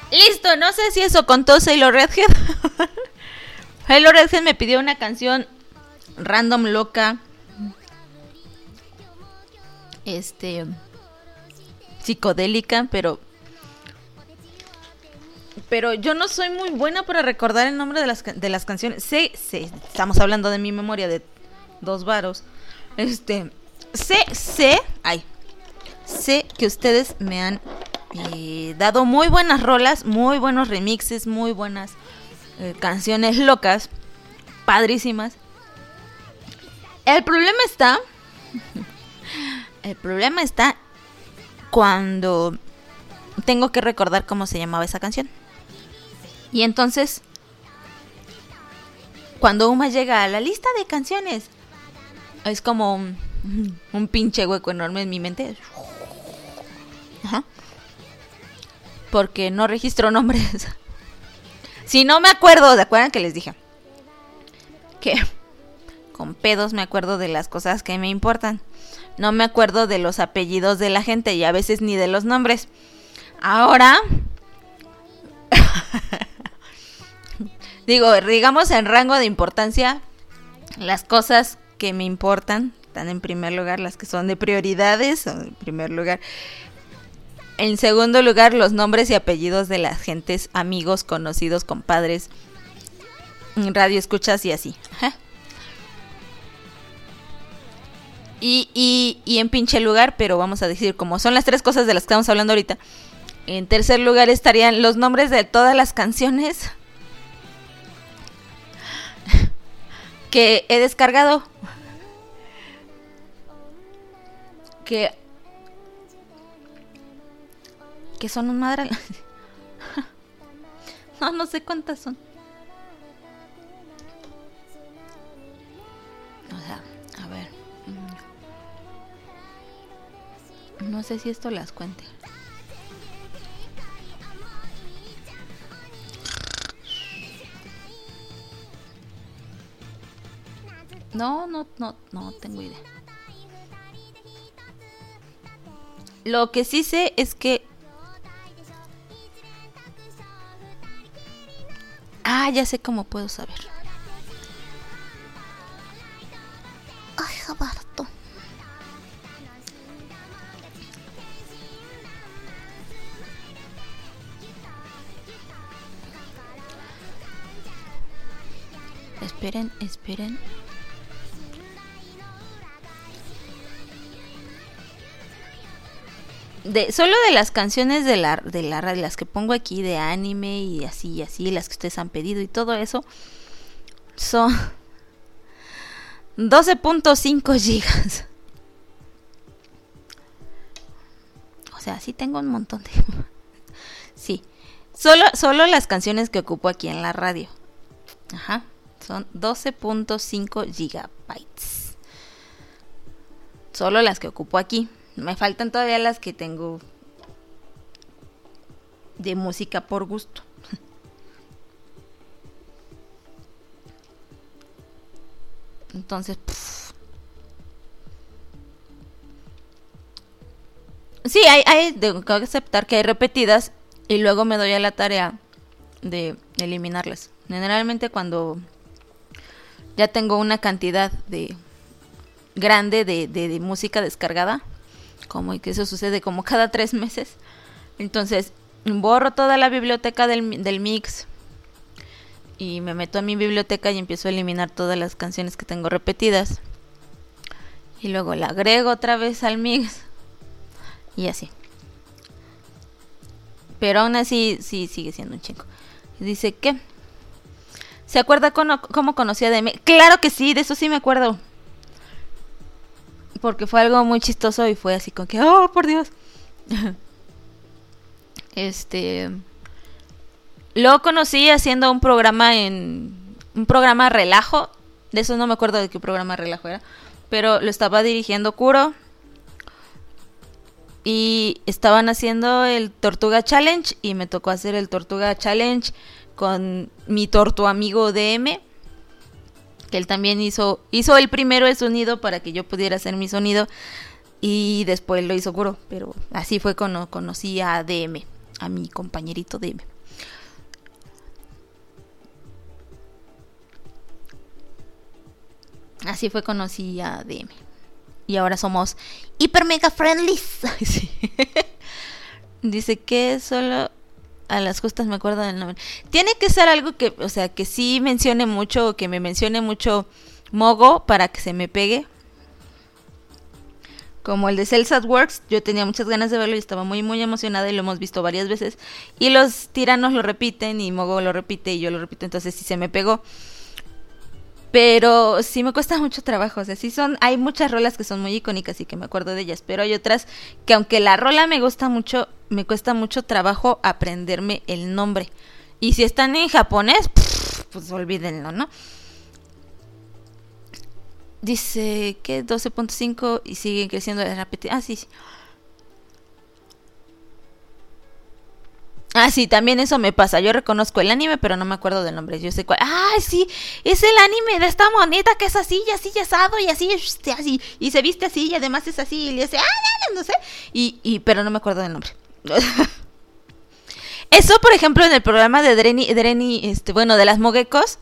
Listo, no sé si eso contó Sailor Redhead. Sailor Redhead me pidió una canción random loca. Psicodélica, pero yo no soy muy buena para recordar el nombre de las canciones. Sé, estamos hablando de mi memoria de 2 varos. Sé que ustedes me han dado muy buenas rolas, muy buenos remixes, muy buenas canciones locas, padrísimas. El problema está cuando tengo que recordar cómo se llamaba esa canción. Y entonces, cuando Uma llega a la lista de canciones, es como un pinche hueco enorme en mi mente. Ajá. Porque no registro nombres. Si no me acuerdo, ¿se acuerdan que les dije? Que con pedos me acuerdo de las cosas que me importan. No me acuerdo de los apellidos de la gente y a veces ni de los nombres. Ahora, digamos en rango de importancia, las cosas que me importan están en primer lugar, las que son de prioridades son en primer lugar. En segundo lugar, los nombres y apellidos de las gentes, amigos, conocidos, compadres, radio escuchas y así. Ajá. Y en pinche lugar, pero vamos a decir, como son las 3 cosas de las que estamos hablando ahorita, en tercer lugar estarían los nombres de todas las canciones que he descargado, que son un madral. No sé cuántas son. O sea, a ver, no sé si esto las cuente. No tengo idea. Lo que sí sé es que ya sé cómo puedo saber. Ay, Jabarto. Esperen. Solo de las canciones de la radio, las que pongo aquí de anime y así, las que ustedes han pedido y todo eso, son 12.5 gigas. O sea, sí tengo un montón de... Sí, solo las canciones que ocupo aquí en la radio. Ajá, son 12.5 gigabytes. Solo las que ocupo aquí. Me faltan todavía las que tengo de música por gusto. Entonces, sí, tengo que aceptar que hay repetidas y luego me doy a la tarea de eliminarlas. Generalmente cuando ya tengo una cantidad grande de música descargada, como que eso sucede como cada 3 meses, entonces borro toda la biblioteca del mix y me meto a mi biblioteca y empiezo a eliminar todas las canciones que tengo repetidas y luego la agrego otra vez al mix y así. Pero aún así sí sigue siendo un chingo. Dice que ¿se acuerda cómo conocí a DM? Claro que sí, de eso sí me acuerdo. Porque fue algo muy chistoso y fue así como que, ¡oh, por Dios! Lo conocí haciendo un programa relajo. De eso no me acuerdo de qué programa relajo era. Pero lo estaba dirigiendo Kuro. Y estaban haciendo el Tortuga Challenge. Y me tocó hacer el Tortuga Challenge con mi tortu amigo DM. Que él también hizo el primero el sonido para que yo pudiera hacer mi sonido. Y después lo hizo Kuro. Pero así fue cuando conocí a DM. a mi compañerito DM. Así fue, conocí a DM. Y ahora somos hiper mega friendlies. Sí. Dice que solo a las justas me acuerdo del nombre. Tiene que ser algo que, o sea, que sí mencione mucho, o que me mencione mucho Mogo para que se me pegue. Como el de Cells at Works, yo tenía muchas ganas de verlo y estaba muy muy emocionada y lo hemos visto varias veces. Y los tiranos lo repiten y Mogo lo repite y yo lo repito, entonces sí se me pegó. Pero sí me cuesta mucho trabajo, o sea, sí hay muchas rolas que son muy icónicas y que me acuerdo de ellas, pero hay otras que aunque la rola me gusta mucho, me cuesta mucho trabajo aprenderme el nombre. Y si están en japonés, pues olvídenlo, ¿no? Dice que 12.5 y sigue creciendo de repetición. Ah, sí. Ah, sí, también eso me pasa. Yo reconozco el anime, pero no me acuerdo del nombre. Yo sé cuál. Ah, sí, es el anime de esta monita que es así, y así, y asado, y así, así. Y se viste así, y además es así, y le hace, no sé. Pero no me acuerdo del nombre. Eso, por ejemplo, en el programa de Dreni, bueno, de las Mogekos,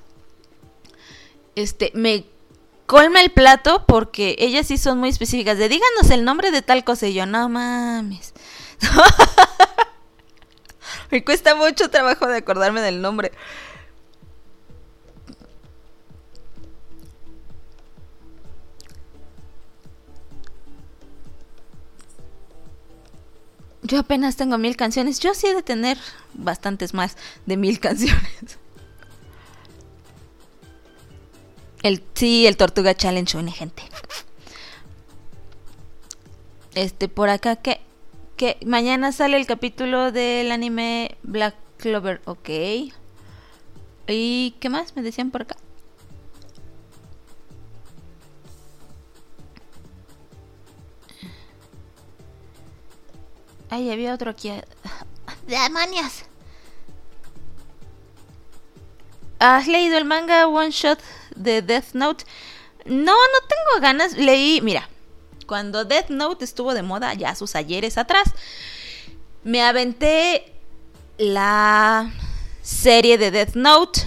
me colma el plato porque ellas sí son muy específicas. De díganos el nombre de tal cosa. Y yo, no mames. Me cuesta mucho trabajo de acordarme del nombre. Yo apenas tengo 1000 canciones. Yo sí he de tener bastantes más de 1000 canciones. El Tortuga Challenge une gente. Por acá que mañana sale el capítulo del anime Black Clover, ok. ¿Y qué más me decían por acá? Ay, había otro aquí. ¡Demonios! ¿Has leído el manga One Shot de Death Note? No tengo ganas. Mira, cuando Death Note estuvo de moda, ya sus ayeres atrás, me aventé la serie de Death Note.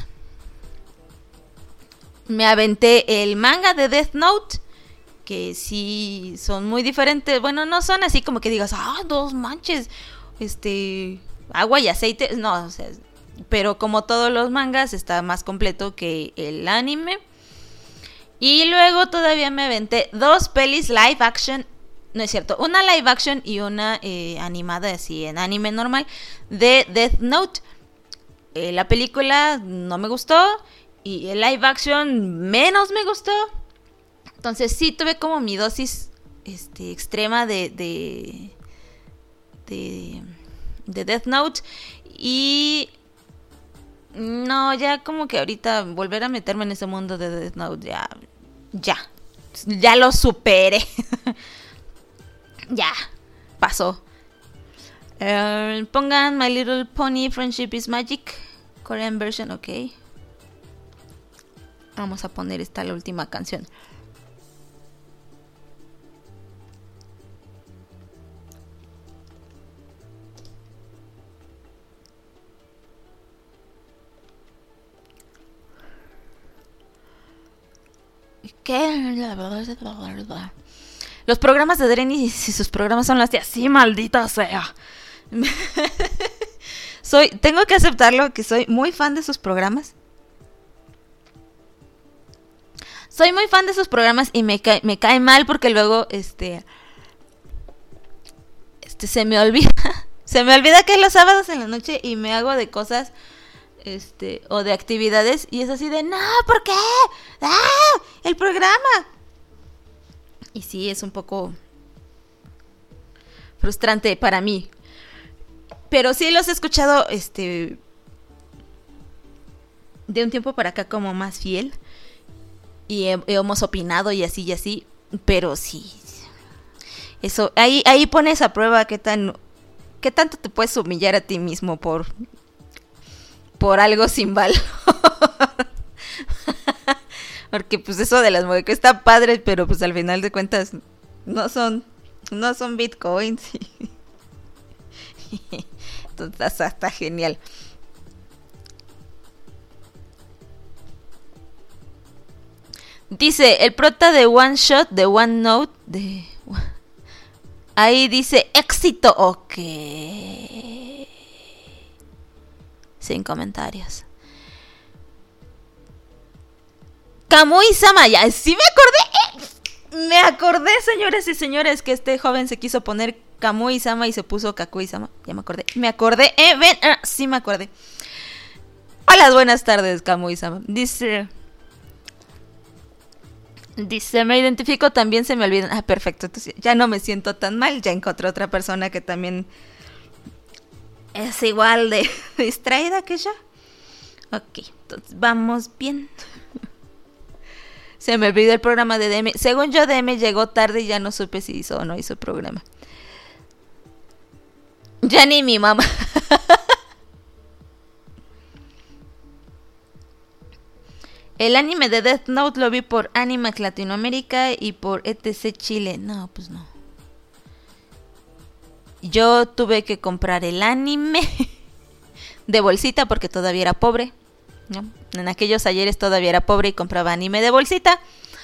Me aventé el manga de Death Note, que sí son muy diferentes. Bueno, no son así como que digas, dos manches, agua y aceite. No, o sea, pero como todos los mangas, está más completo que el anime. Y luego todavía me aventé 2 pelis live action. No es cierto, una live action y una animada así en anime normal de Death Note. La película no me gustó y el live action menos me gustó. Entonces sí tuve como mi dosis extrema de Death Note. Y no, ya como que ahorita volver a meterme en ese mundo de Death Note, ya lo superé. Ya pasó. Pongan My Little Pony Friendship is Magic, Korean version, ok. Vamos a poner la última canción. Los programas de Dreni, si sus programas son las de así, maldita sea. Tengo que aceptarlo que soy muy fan de sus programas. Soy muy fan de sus programas y me cae mal porque luego se me olvida. Se me olvida que es los sábados en la noche y me hago de cosas o de actividades y es así de, no, ¿por qué? El programa. Y sí, es un poco frustrante para mí. Pero sí los he escuchado de un tiempo para acá como más fiel. Y hemos opinado y así. Pero sí. Eso, ahí pones a prueba qué tanto te puedes humillar a ti mismo por algo sin valor. Porque pues eso de las muecas está padre, pero pues al final de cuentas no son bitcoins. Está genial. Dice, el prota de One Shot, de One Note, ahí dice, éxito, ok. Sin comentarios. Kamui-sama, ya, sí me acordé, señores y señores, que este joven se quiso poner Kamui-sama y se puso Kakui-sama. Ya me acordé, sí me acordé. Hola, buenas tardes, Kamui-sama. Dice, me identifico, también se me olvidan. Ah, perfecto, entonces ya no me siento tan mal. Ya encontré otra persona que también es igual de distraída que yo. Ok, entonces vamos bien. Se me olvidó el programa de DM. Según yo, DM llegó tarde y ya no supe si hizo o no hizo programa. Ya ni mi mamá. El anime de Death Note lo vi por Animax Latinoamérica y por ETC Chile. No, pues no. Yo tuve que comprar el anime de bolsita porque todavía era pobre, ¿no? En aquellos ayeres todavía era pobre y compraba anime de bolsita.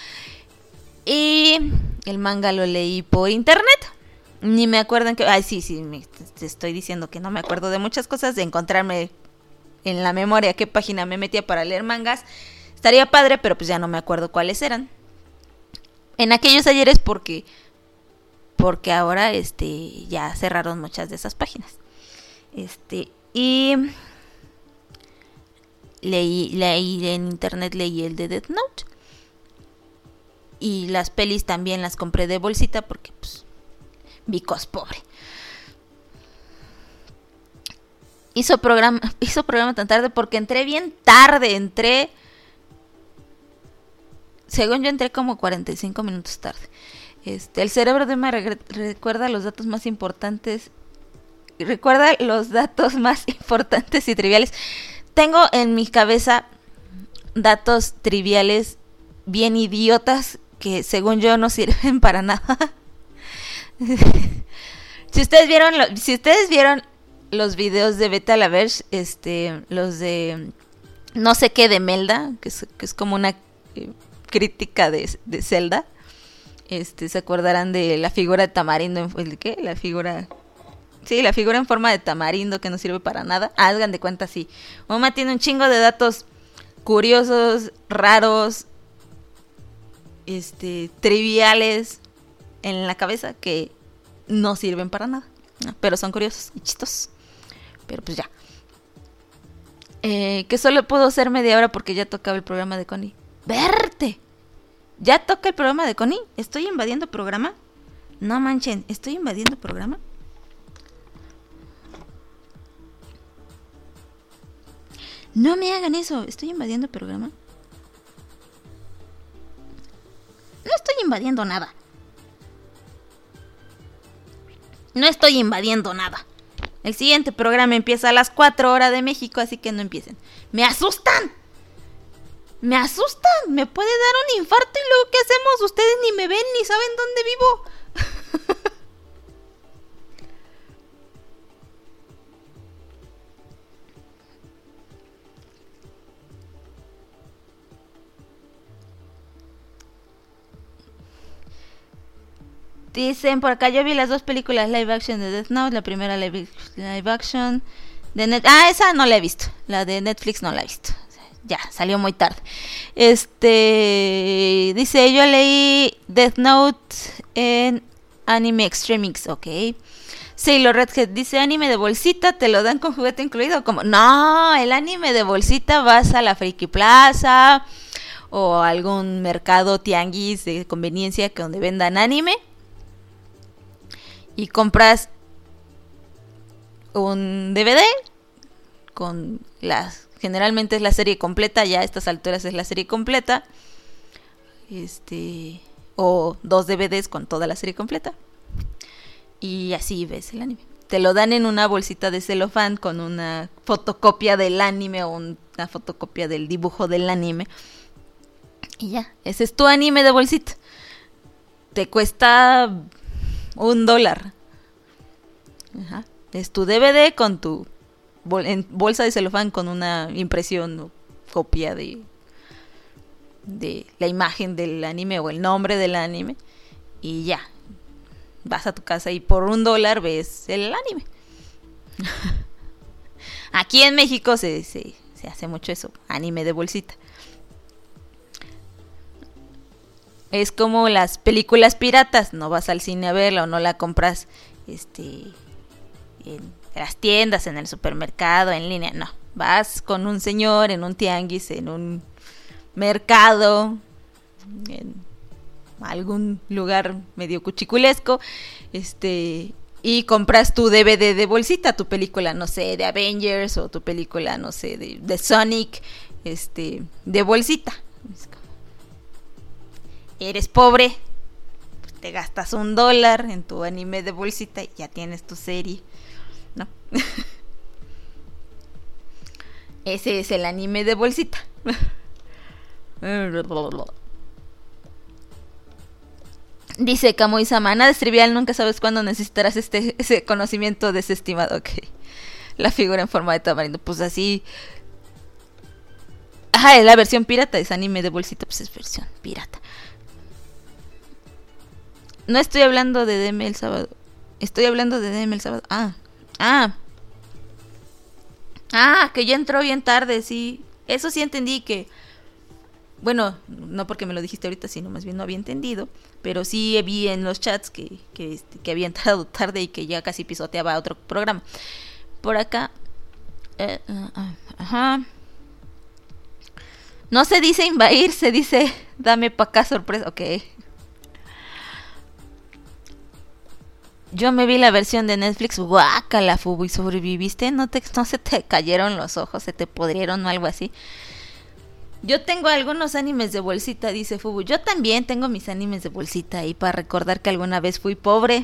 Y el manga lo leí por internet. Ni me acuerdo en qué... Ay, sí, te estoy diciendo que no me acuerdo de muchas cosas. De encontrarme en la memoria qué página me metía para leer mangas. Estaría padre, pero pues ya no me acuerdo cuáles eran. En aquellos ayeres porque ahora ya cerraron muchas de esas páginas. Y leí en internet, leí el de Death Note. Y las pelis también las compré de bolsita porque pues Vicos pobre. Hizo programa tan tarde porque entré bien tarde, según yo entré como 45 minutos tarde. El cerebro de Emma recuerda los datos más importantes. Recuerda los datos más importantes y triviales. Tengo en mi cabeza datos triviales bien idiotas que según yo no sirven para nada. Si ustedes vieron los videos de Beta la Verge, los de no sé qué de Melda, que es como una crítica de Zelda. Se acordarán de la figura de tamarindo, ¿qué? La figura en forma de tamarindo que no sirve para nada. Hagan de cuenta, sí. Oma tiene un chingo de datos curiosos, raros, triviales en la cabeza que no sirven para nada, ¿no? Pero son curiosos y chistosos. Pero pues ya. Que solo puedo ser media hora porque ya tocaba el programa de Connie. ¡Verte! ¿Ya toca el programa de Connie? ¿Estoy invadiendo programa? No manchen, ¿estoy invadiendo programa? No me hagan eso, ¿estoy invadiendo programa? No estoy invadiendo nada. No estoy invadiendo nada. El siguiente programa empieza a las 4 horas de México, así que no empiecen. ¡Me asustan! Me asustan, me puede dar un infarto y luego ¿qué hacemos? Ustedes ni me ven ni saben dónde vivo. Dicen por acá, yo vi las dos películas live action de Death Note, la primera live action de Netflix. Ah, esa no la he visto, la de Netflix no la he visto. Ya, salió muy tarde. Dice, yo leí Death Note en Anime Extremix, ok. Sailor Redhead dice, anime de bolsita, ¿te lo dan con juguete incluido? Como, no, el anime de bolsita vas a la Friki Plaza o algún mercado tianguis de conveniencia que donde vendan anime y compras un DVD con generalmente es la serie completa, ya a estas alturas es la serie completa. O 2 DVDs con toda la serie completa. Y así ves el anime. Te lo dan en una bolsita de celofán con una fotocopia del anime o una fotocopia del dibujo del anime. Y ya, ese es tu anime de bolsita. Te cuesta $1. Ajá. Es tu DVD con tu en bolsa de celofán con una impresión o copia de la imagen del anime o el nombre del anime. Y ya. Vas a tu casa y por $1 ves el anime. Aquí en México se hace mucho eso. Anime de bolsita. Es como las películas piratas. No vas al cine a verla o no la compras en las tiendas, en el supermercado, en línea. No, vas con un señor en un tianguis, en un mercado, en algún lugar medio cuchiculesco, y compras tu DVD de bolsita, tu película, no sé, de Avengers, o tu película, no sé, de Sonic, de bolsita. Eres pobre, pues te gastas $1 en tu anime de bolsita y ya tienes tu serie, ¿no? Ese es el anime de bolsita. Dice Kamui-sama, nada es trivial, nunca sabes cuándo necesitarás ese conocimiento desestimado. Ok. La figura en forma de tamarindo, pues así. Ajá, es la versión pirata, es anime de bolsita, pues es versión pirata. No estoy hablando de DM el sábado. Estoy hablando de DM el sábado. Que ya entró bien tarde, sí. Eso sí entendí que... Bueno, no porque me lo dijiste ahorita, sino más bien no había entendido. Pero sí vi en los chats que había entrado tarde y que ya casi pisoteaba otro programa. Por acá... Ajá. No se dice invadir, se dice dame pa' acá sorpresa. Ok. Yo me vi la versión de Netflix. Guácala, Fubu, ¿y sobreviviste? ¿No se te cayeron los ojos? ¿Se te podrieron o algo así? Yo tengo algunos animes de bolsita, dice Fubu. Yo también tengo mis animes de bolsita ahí para recordar que alguna vez fui pobre.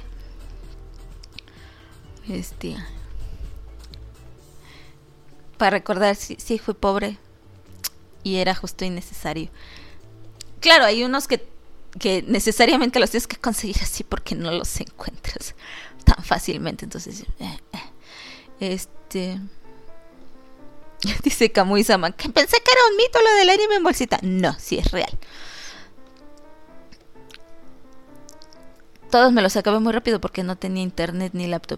Para recordar, sí fui pobre. Y era justo y necesario. Claro, hay unos que necesariamente los tienes que conseguir así porque no los encuentras tan fácilmente. Entonces, dice Kamui-sama, que pensé que era un mito lo del anime en bolsita. No, sí es real. Todos me los acabé muy rápido porque no tenía internet ni laptop.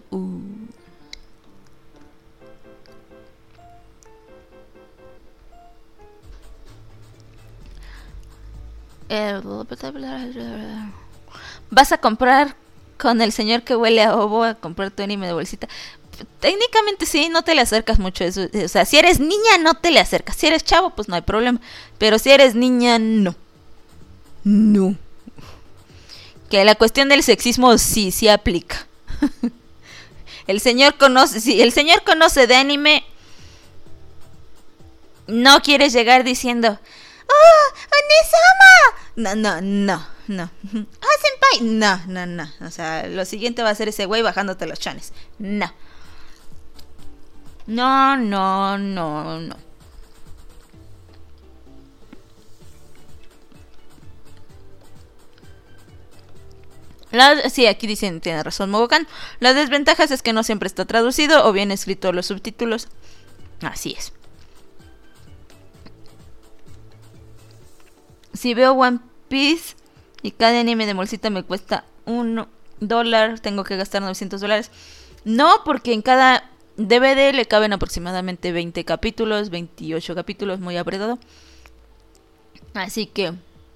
Vas a comprar con el señor que huele a ovo a comprar tu anime de bolsita. Técnicamente sí, no te le acercas mucho a eso. O sea, si eres niña no te le acercas. Si eres chavo pues no hay problema. Pero si eres niña no. Que la cuestión del sexismo sí aplica. El señor conoce de anime. No quieres llegar diciendo ¡Oh! ¡Onesama! No. ¡Oh, senpai! No. O sea, lo siguiente va a ser ese güey bajándote los chones. No. Sí, aquí dicen, tiene razón Mogokan. Las desventajas es que no siempre está traducido o bien escrito los subtítulos. Así es. Si veo One Piece y cada anime de bolsita me cuesta $1, tengo que gastar $900. No, porque en cada DVD le caben aproximadamente 20 capítulos, 28 capítulos, muy apretado. Así que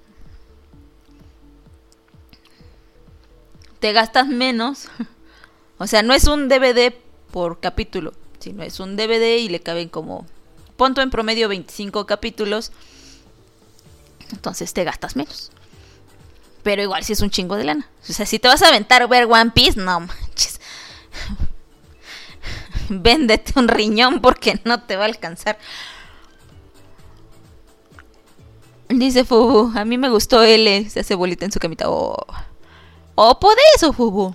te gastas menos. O sea, no es un DVD por capítulo, sino es un DVD y le caben como, punto en promedio 25 capítulos. Entonces te gastas menos. Pero igual si es un chingo de lana. O sea, si te vas a aventar a ver One Piece, no manches. Véndete un riñón porque no te va a alcanzar. Dice Fubu, a mí me gustó L. Se hace bolita en su camita. Por eso, Fubu.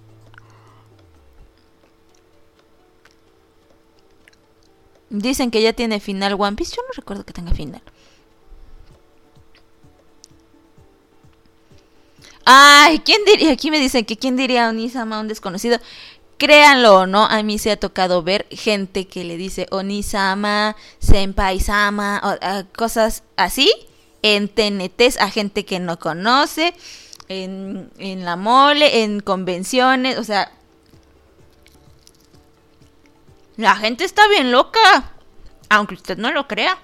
Dicen que ya tiene final One Piece. Yo no recuerdo que tenga final. Ay, ¿quién diría? Aquí me dicen que quién diría Onisama, un desconocido. créanlo o no, a mí se ha tocado ver gente que le dice Onisama, Senpai-sama, cosas así, en TNTs a gente que no conoce, en la mole, en convenciones, o sea, la gente está bien loca, aunque usted no lo crea.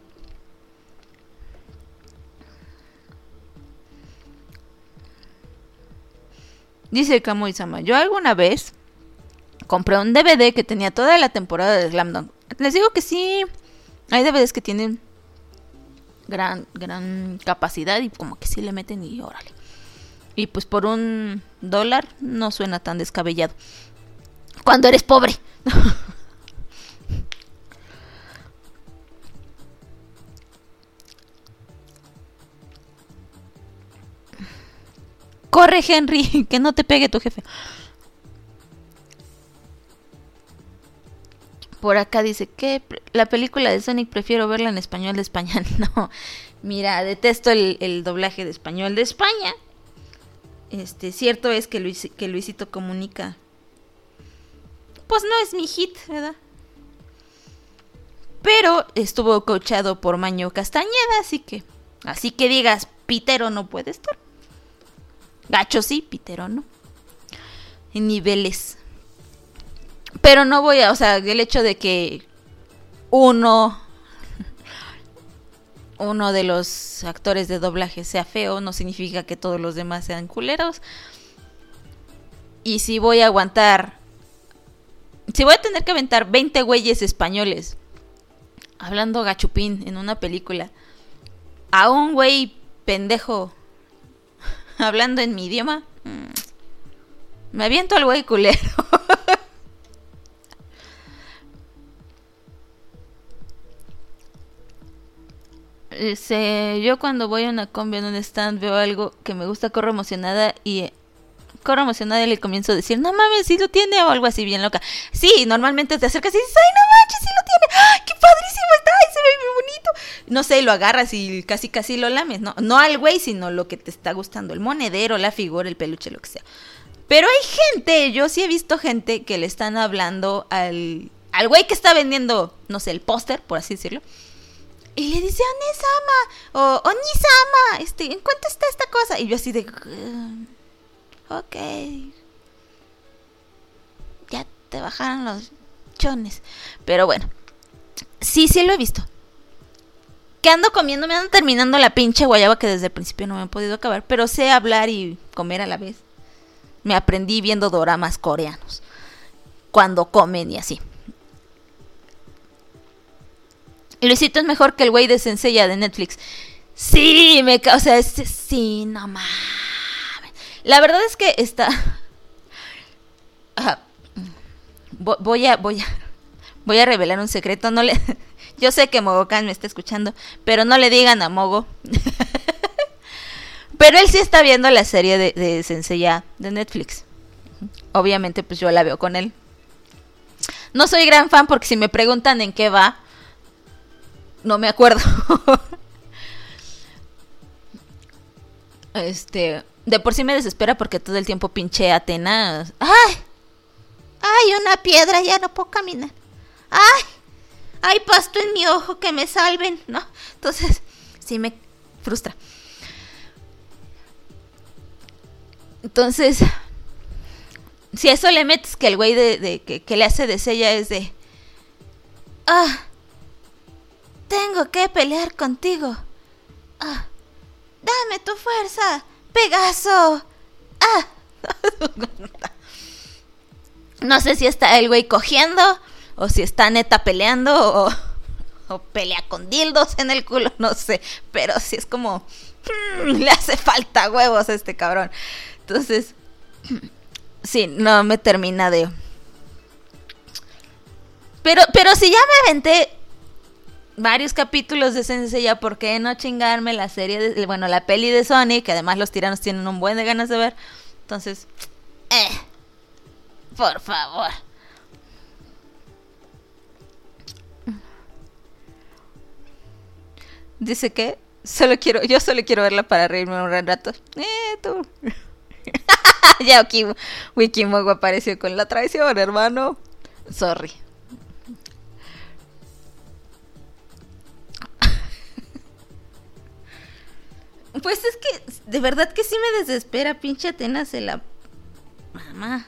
Dice Kamui-sama, yo alguna vez compré un DVD que tenía toda la temporada de Slam Dunk. Les digo que sí, hay DVDs que tienen gran capacidad y como que sí le meten y órale. Y pues por $1 no suena tan descabellado. Cuando eres pobre. Corre, Henry, que no te pegue tu jefe. Por acá dice que la película de Sonic prefiero verla en español de España. No, mira, detesto el doblaje de español de España. Cierto es que Luisito Comunica pues no es mi hit, ¿verdad? Pero estuvo coachado por Maño Castañeda, así que digas, pitero no puede estar. Gacho sí, pitero no. En niveles. Pero no voy a, o sea, el hecho de que uno de los actores de doblaje sea feo no significa que todos los demás sean culeros. Y si voy a tener que aventar 20 güeyes españoles hablando gachupín en una película, a un güey pendejo hablando en mi idioma, me aviento al güey culero. Yo cuando voy a una combi en un stand veo algo que me gusta, corro emocionada y le comienzo a decir, no mames, sí lo tiene, o algo así bien loca. Sí, normalmente te acercas y dices, ay, no manches, sí lo tiene, ¡ay, qué padrísimo está! ¡Ay, se ve muy bonito! No sé, lo agarras y casi lo lames, no al güey, sino lo que te está gustando, el monedero, la figura, el peluche, lo que sea. Pero hay gente, yo sí he visto gente que le están hablando al güey que está vendiendo, no sé, el póster, por así decirlo. Y le dice, Onesama, o Onisama, ¿en cuánto está esta cosa? Y yo así de, ok, ya te bajaron los chones. Pero bueno, sí lo he visto. Que ando comiendo, me ando terminando la pinche guayaba que desde el principio no me he podido acabar. Pero sé hablar y comer a la vez. Me aprendí viendo doramas coreanos cuando comen y así. Luisito es mejor que el güey de Senseiya de Netflix. Sí, sí, no mames. La verdad es que está... Voy a revelar un secreto. Yo sé que Mogokan me está escuchando, pero no le digan a Mogo. Pero él sí está viendo la serie de Senseiya de Netflix. Obviamente, pues yo la veo con él. No soy gran fan porque si me preguntan en qué va, no me acuerdo. De por sí me desespera porque todo el tiempo pinche Atena. ¡Ay! ¡Ay, una piedra! Ya no puedo caminar. ¡Ay! ¡Ay, pasto en mi ojo! ¡Que me salven! ¿No? Entonces, sí me frustra. Entonces, si a eso le metes que el güey que le hace de Seiya es de... tengo que pelear contigo. Dame tu fuerza, Pegaso. No sé si está el güey cogiendo o si está neta peleando o pelea con dildos en el culo, no sé. Pero sí es como... le hace falta huevos a este cabrón. Entonces, sí, no me termina de... Pero si ya me aventé varios capítulos de Senseiya, ¿por qué no chingarme la serie la peli de Sonic? Que además los tiranos tienen un buen de ganas de ver. Entonces, por favor. Dice que yo solo quiero verla para reírme un gran rato. Tú. Ya aquí Wikimogo apareció con la traición, hermano. Sorry. Pues es que de verdad que sí me desespera, pinche Atenas de la mamá.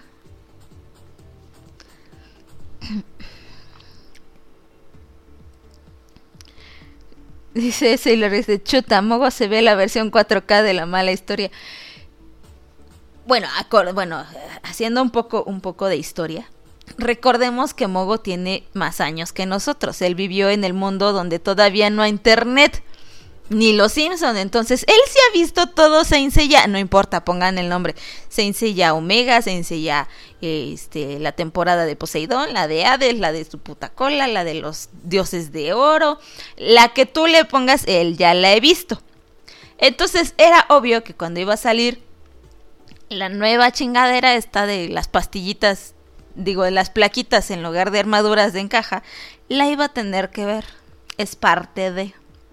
Dice Sailor, dice, chuta, Mogo se ve la versión 4K de la mala historia. Bueno, haciendo un poco de historia. Recordemos que Mogo tiene más años que nosotros. Él vivió en el mundo donde todavía no hay internet, ni los Simpson. Entonces, él sí ha visto todo Saint Seiya. No importa, pongan el nombre. Saint Seiya Omega, Saint Seiya la temporada de Poseidón, la de Hades, la de su puta cola, la de los dioses de oro. La que tú le pongas, él ya la he visto. Entonces, era obvio que cuando iba a salir la nueva chingadera esta de las pastillitas, digo, de las plaquitas en lugar de armaduras de encaja, la iba a tener que ver. Es parte de...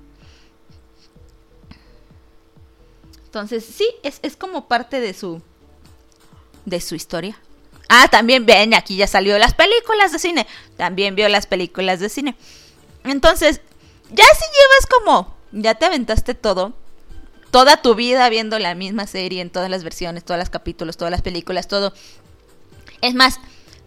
Entonces, sí, es como parte de su historia. Ah, también ven, aquí ya salió las películas de cine. También vio las películas de cine. Entonces, ya si llevas como... Ya te aventaste todo. Toda tu vida viendo la misma serie en todas las versiones, todos los capítulos, todas las películas, todo. Es más,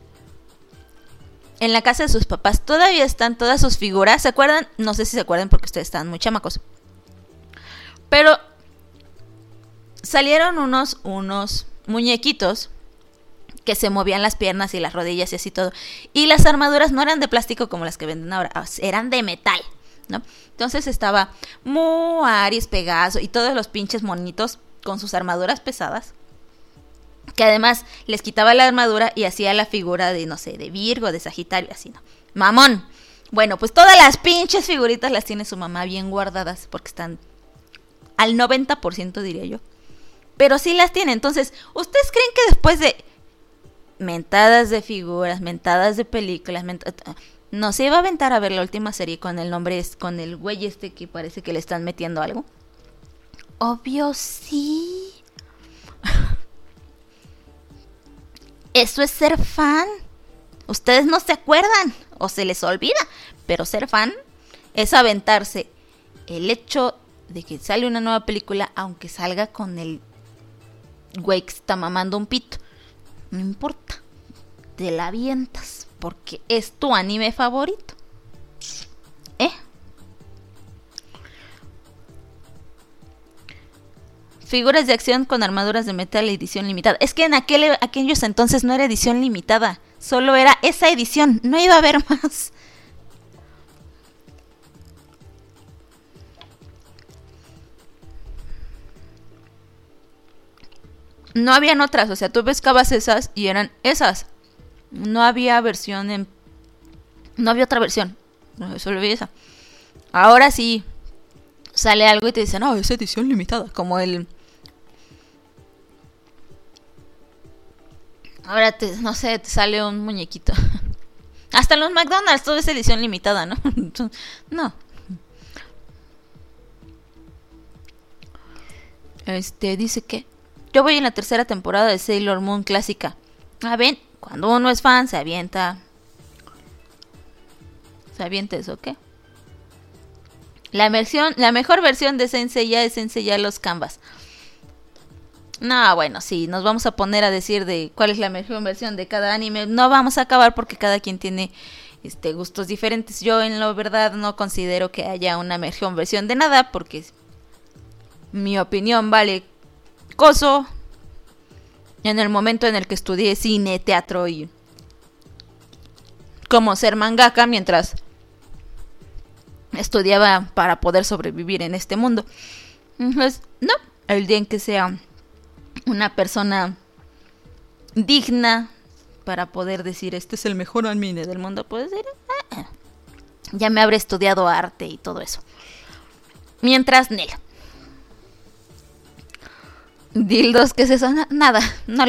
en la casa de sus papás todavía están todas sus figuras. ¿Se acuerdan? No sé si se acuerdan porque ustedes están muy chamacos. Pero... salieron unos muñequitos que se movían las piernas y las rodillas y así todo. Y las armaduras no eran de plástico como las que venden ahora, eran de metal, ¿no? Entonces estaba Mu, Aries, Pegaso y todos los pinches monitos con sus armaduras pesadas. Que además les quitaba la armadura y hacía la figura de, no sé, de Virgo, de Sagitario, así, ¿no? ¡Mamón! Bueno, pues todas las pinches figuritas las tiene su mamá bien guardadas porque están al 90%, diría yo. Pero sí las tiene. Entonces, ¿ustedes creen que después de mentadas de figuras, mentadas de películas, no se iba a aventar a ver la última serie con el nombre, con el güey este que parece que le están metiendo algo? Obvio sí. Eso es ser fan. Ustedes no se acuerdan o se les olvida, pero ser fan es aventarse el hecho de que sale una nueva película, aunque salga con el güey que está mamando un pito. No importa, te la avientas porque es tu anime favorito. Figuras de acción con armaduras de metal, edición limitada. Es que en aquellos entonces no era edición limitada, solo era esa edición, no iba a haber más. No habían otras, o sea, tú pescabas esas y eran esas. No había versión no había otra versión. No, solo había esa. Ahora sí sale algo y te dicen, no, es edición limitada. Como el... Ahora no sé, te sale un muñequito. Hasta en los McDonald's todo es edición limitada, ¿no? No. Dice que yo voy en la 3ª temporada de Sailor Moon clásica. Ven, cuando uno es fan se avienta. ¿Se avienta eso qué? La mejor versión de Saint Seiya es Saint Seiya los Canvas. No, bueno, sí, nos vamos a poner a decir de cuál es la mejor versión de cada anime. No vamos a acabar porque cada quien tiene gustos diferentes. Yo en la verdad no considero que haya una mejor versión de nada porque mi opinión vale coso en el momento en el que estudié cine, teatro y cómo ser mangaka mientras estudiaba para poder sobrevivir en este mundo. Entonces, no, el día en que sea una persona digna para poder decir este es el mejor anime del mundo, puede ser, ya me habré estudiado arte y todo eso. Mientras, Nel. Dildos, ¿qué es eso? Nada, no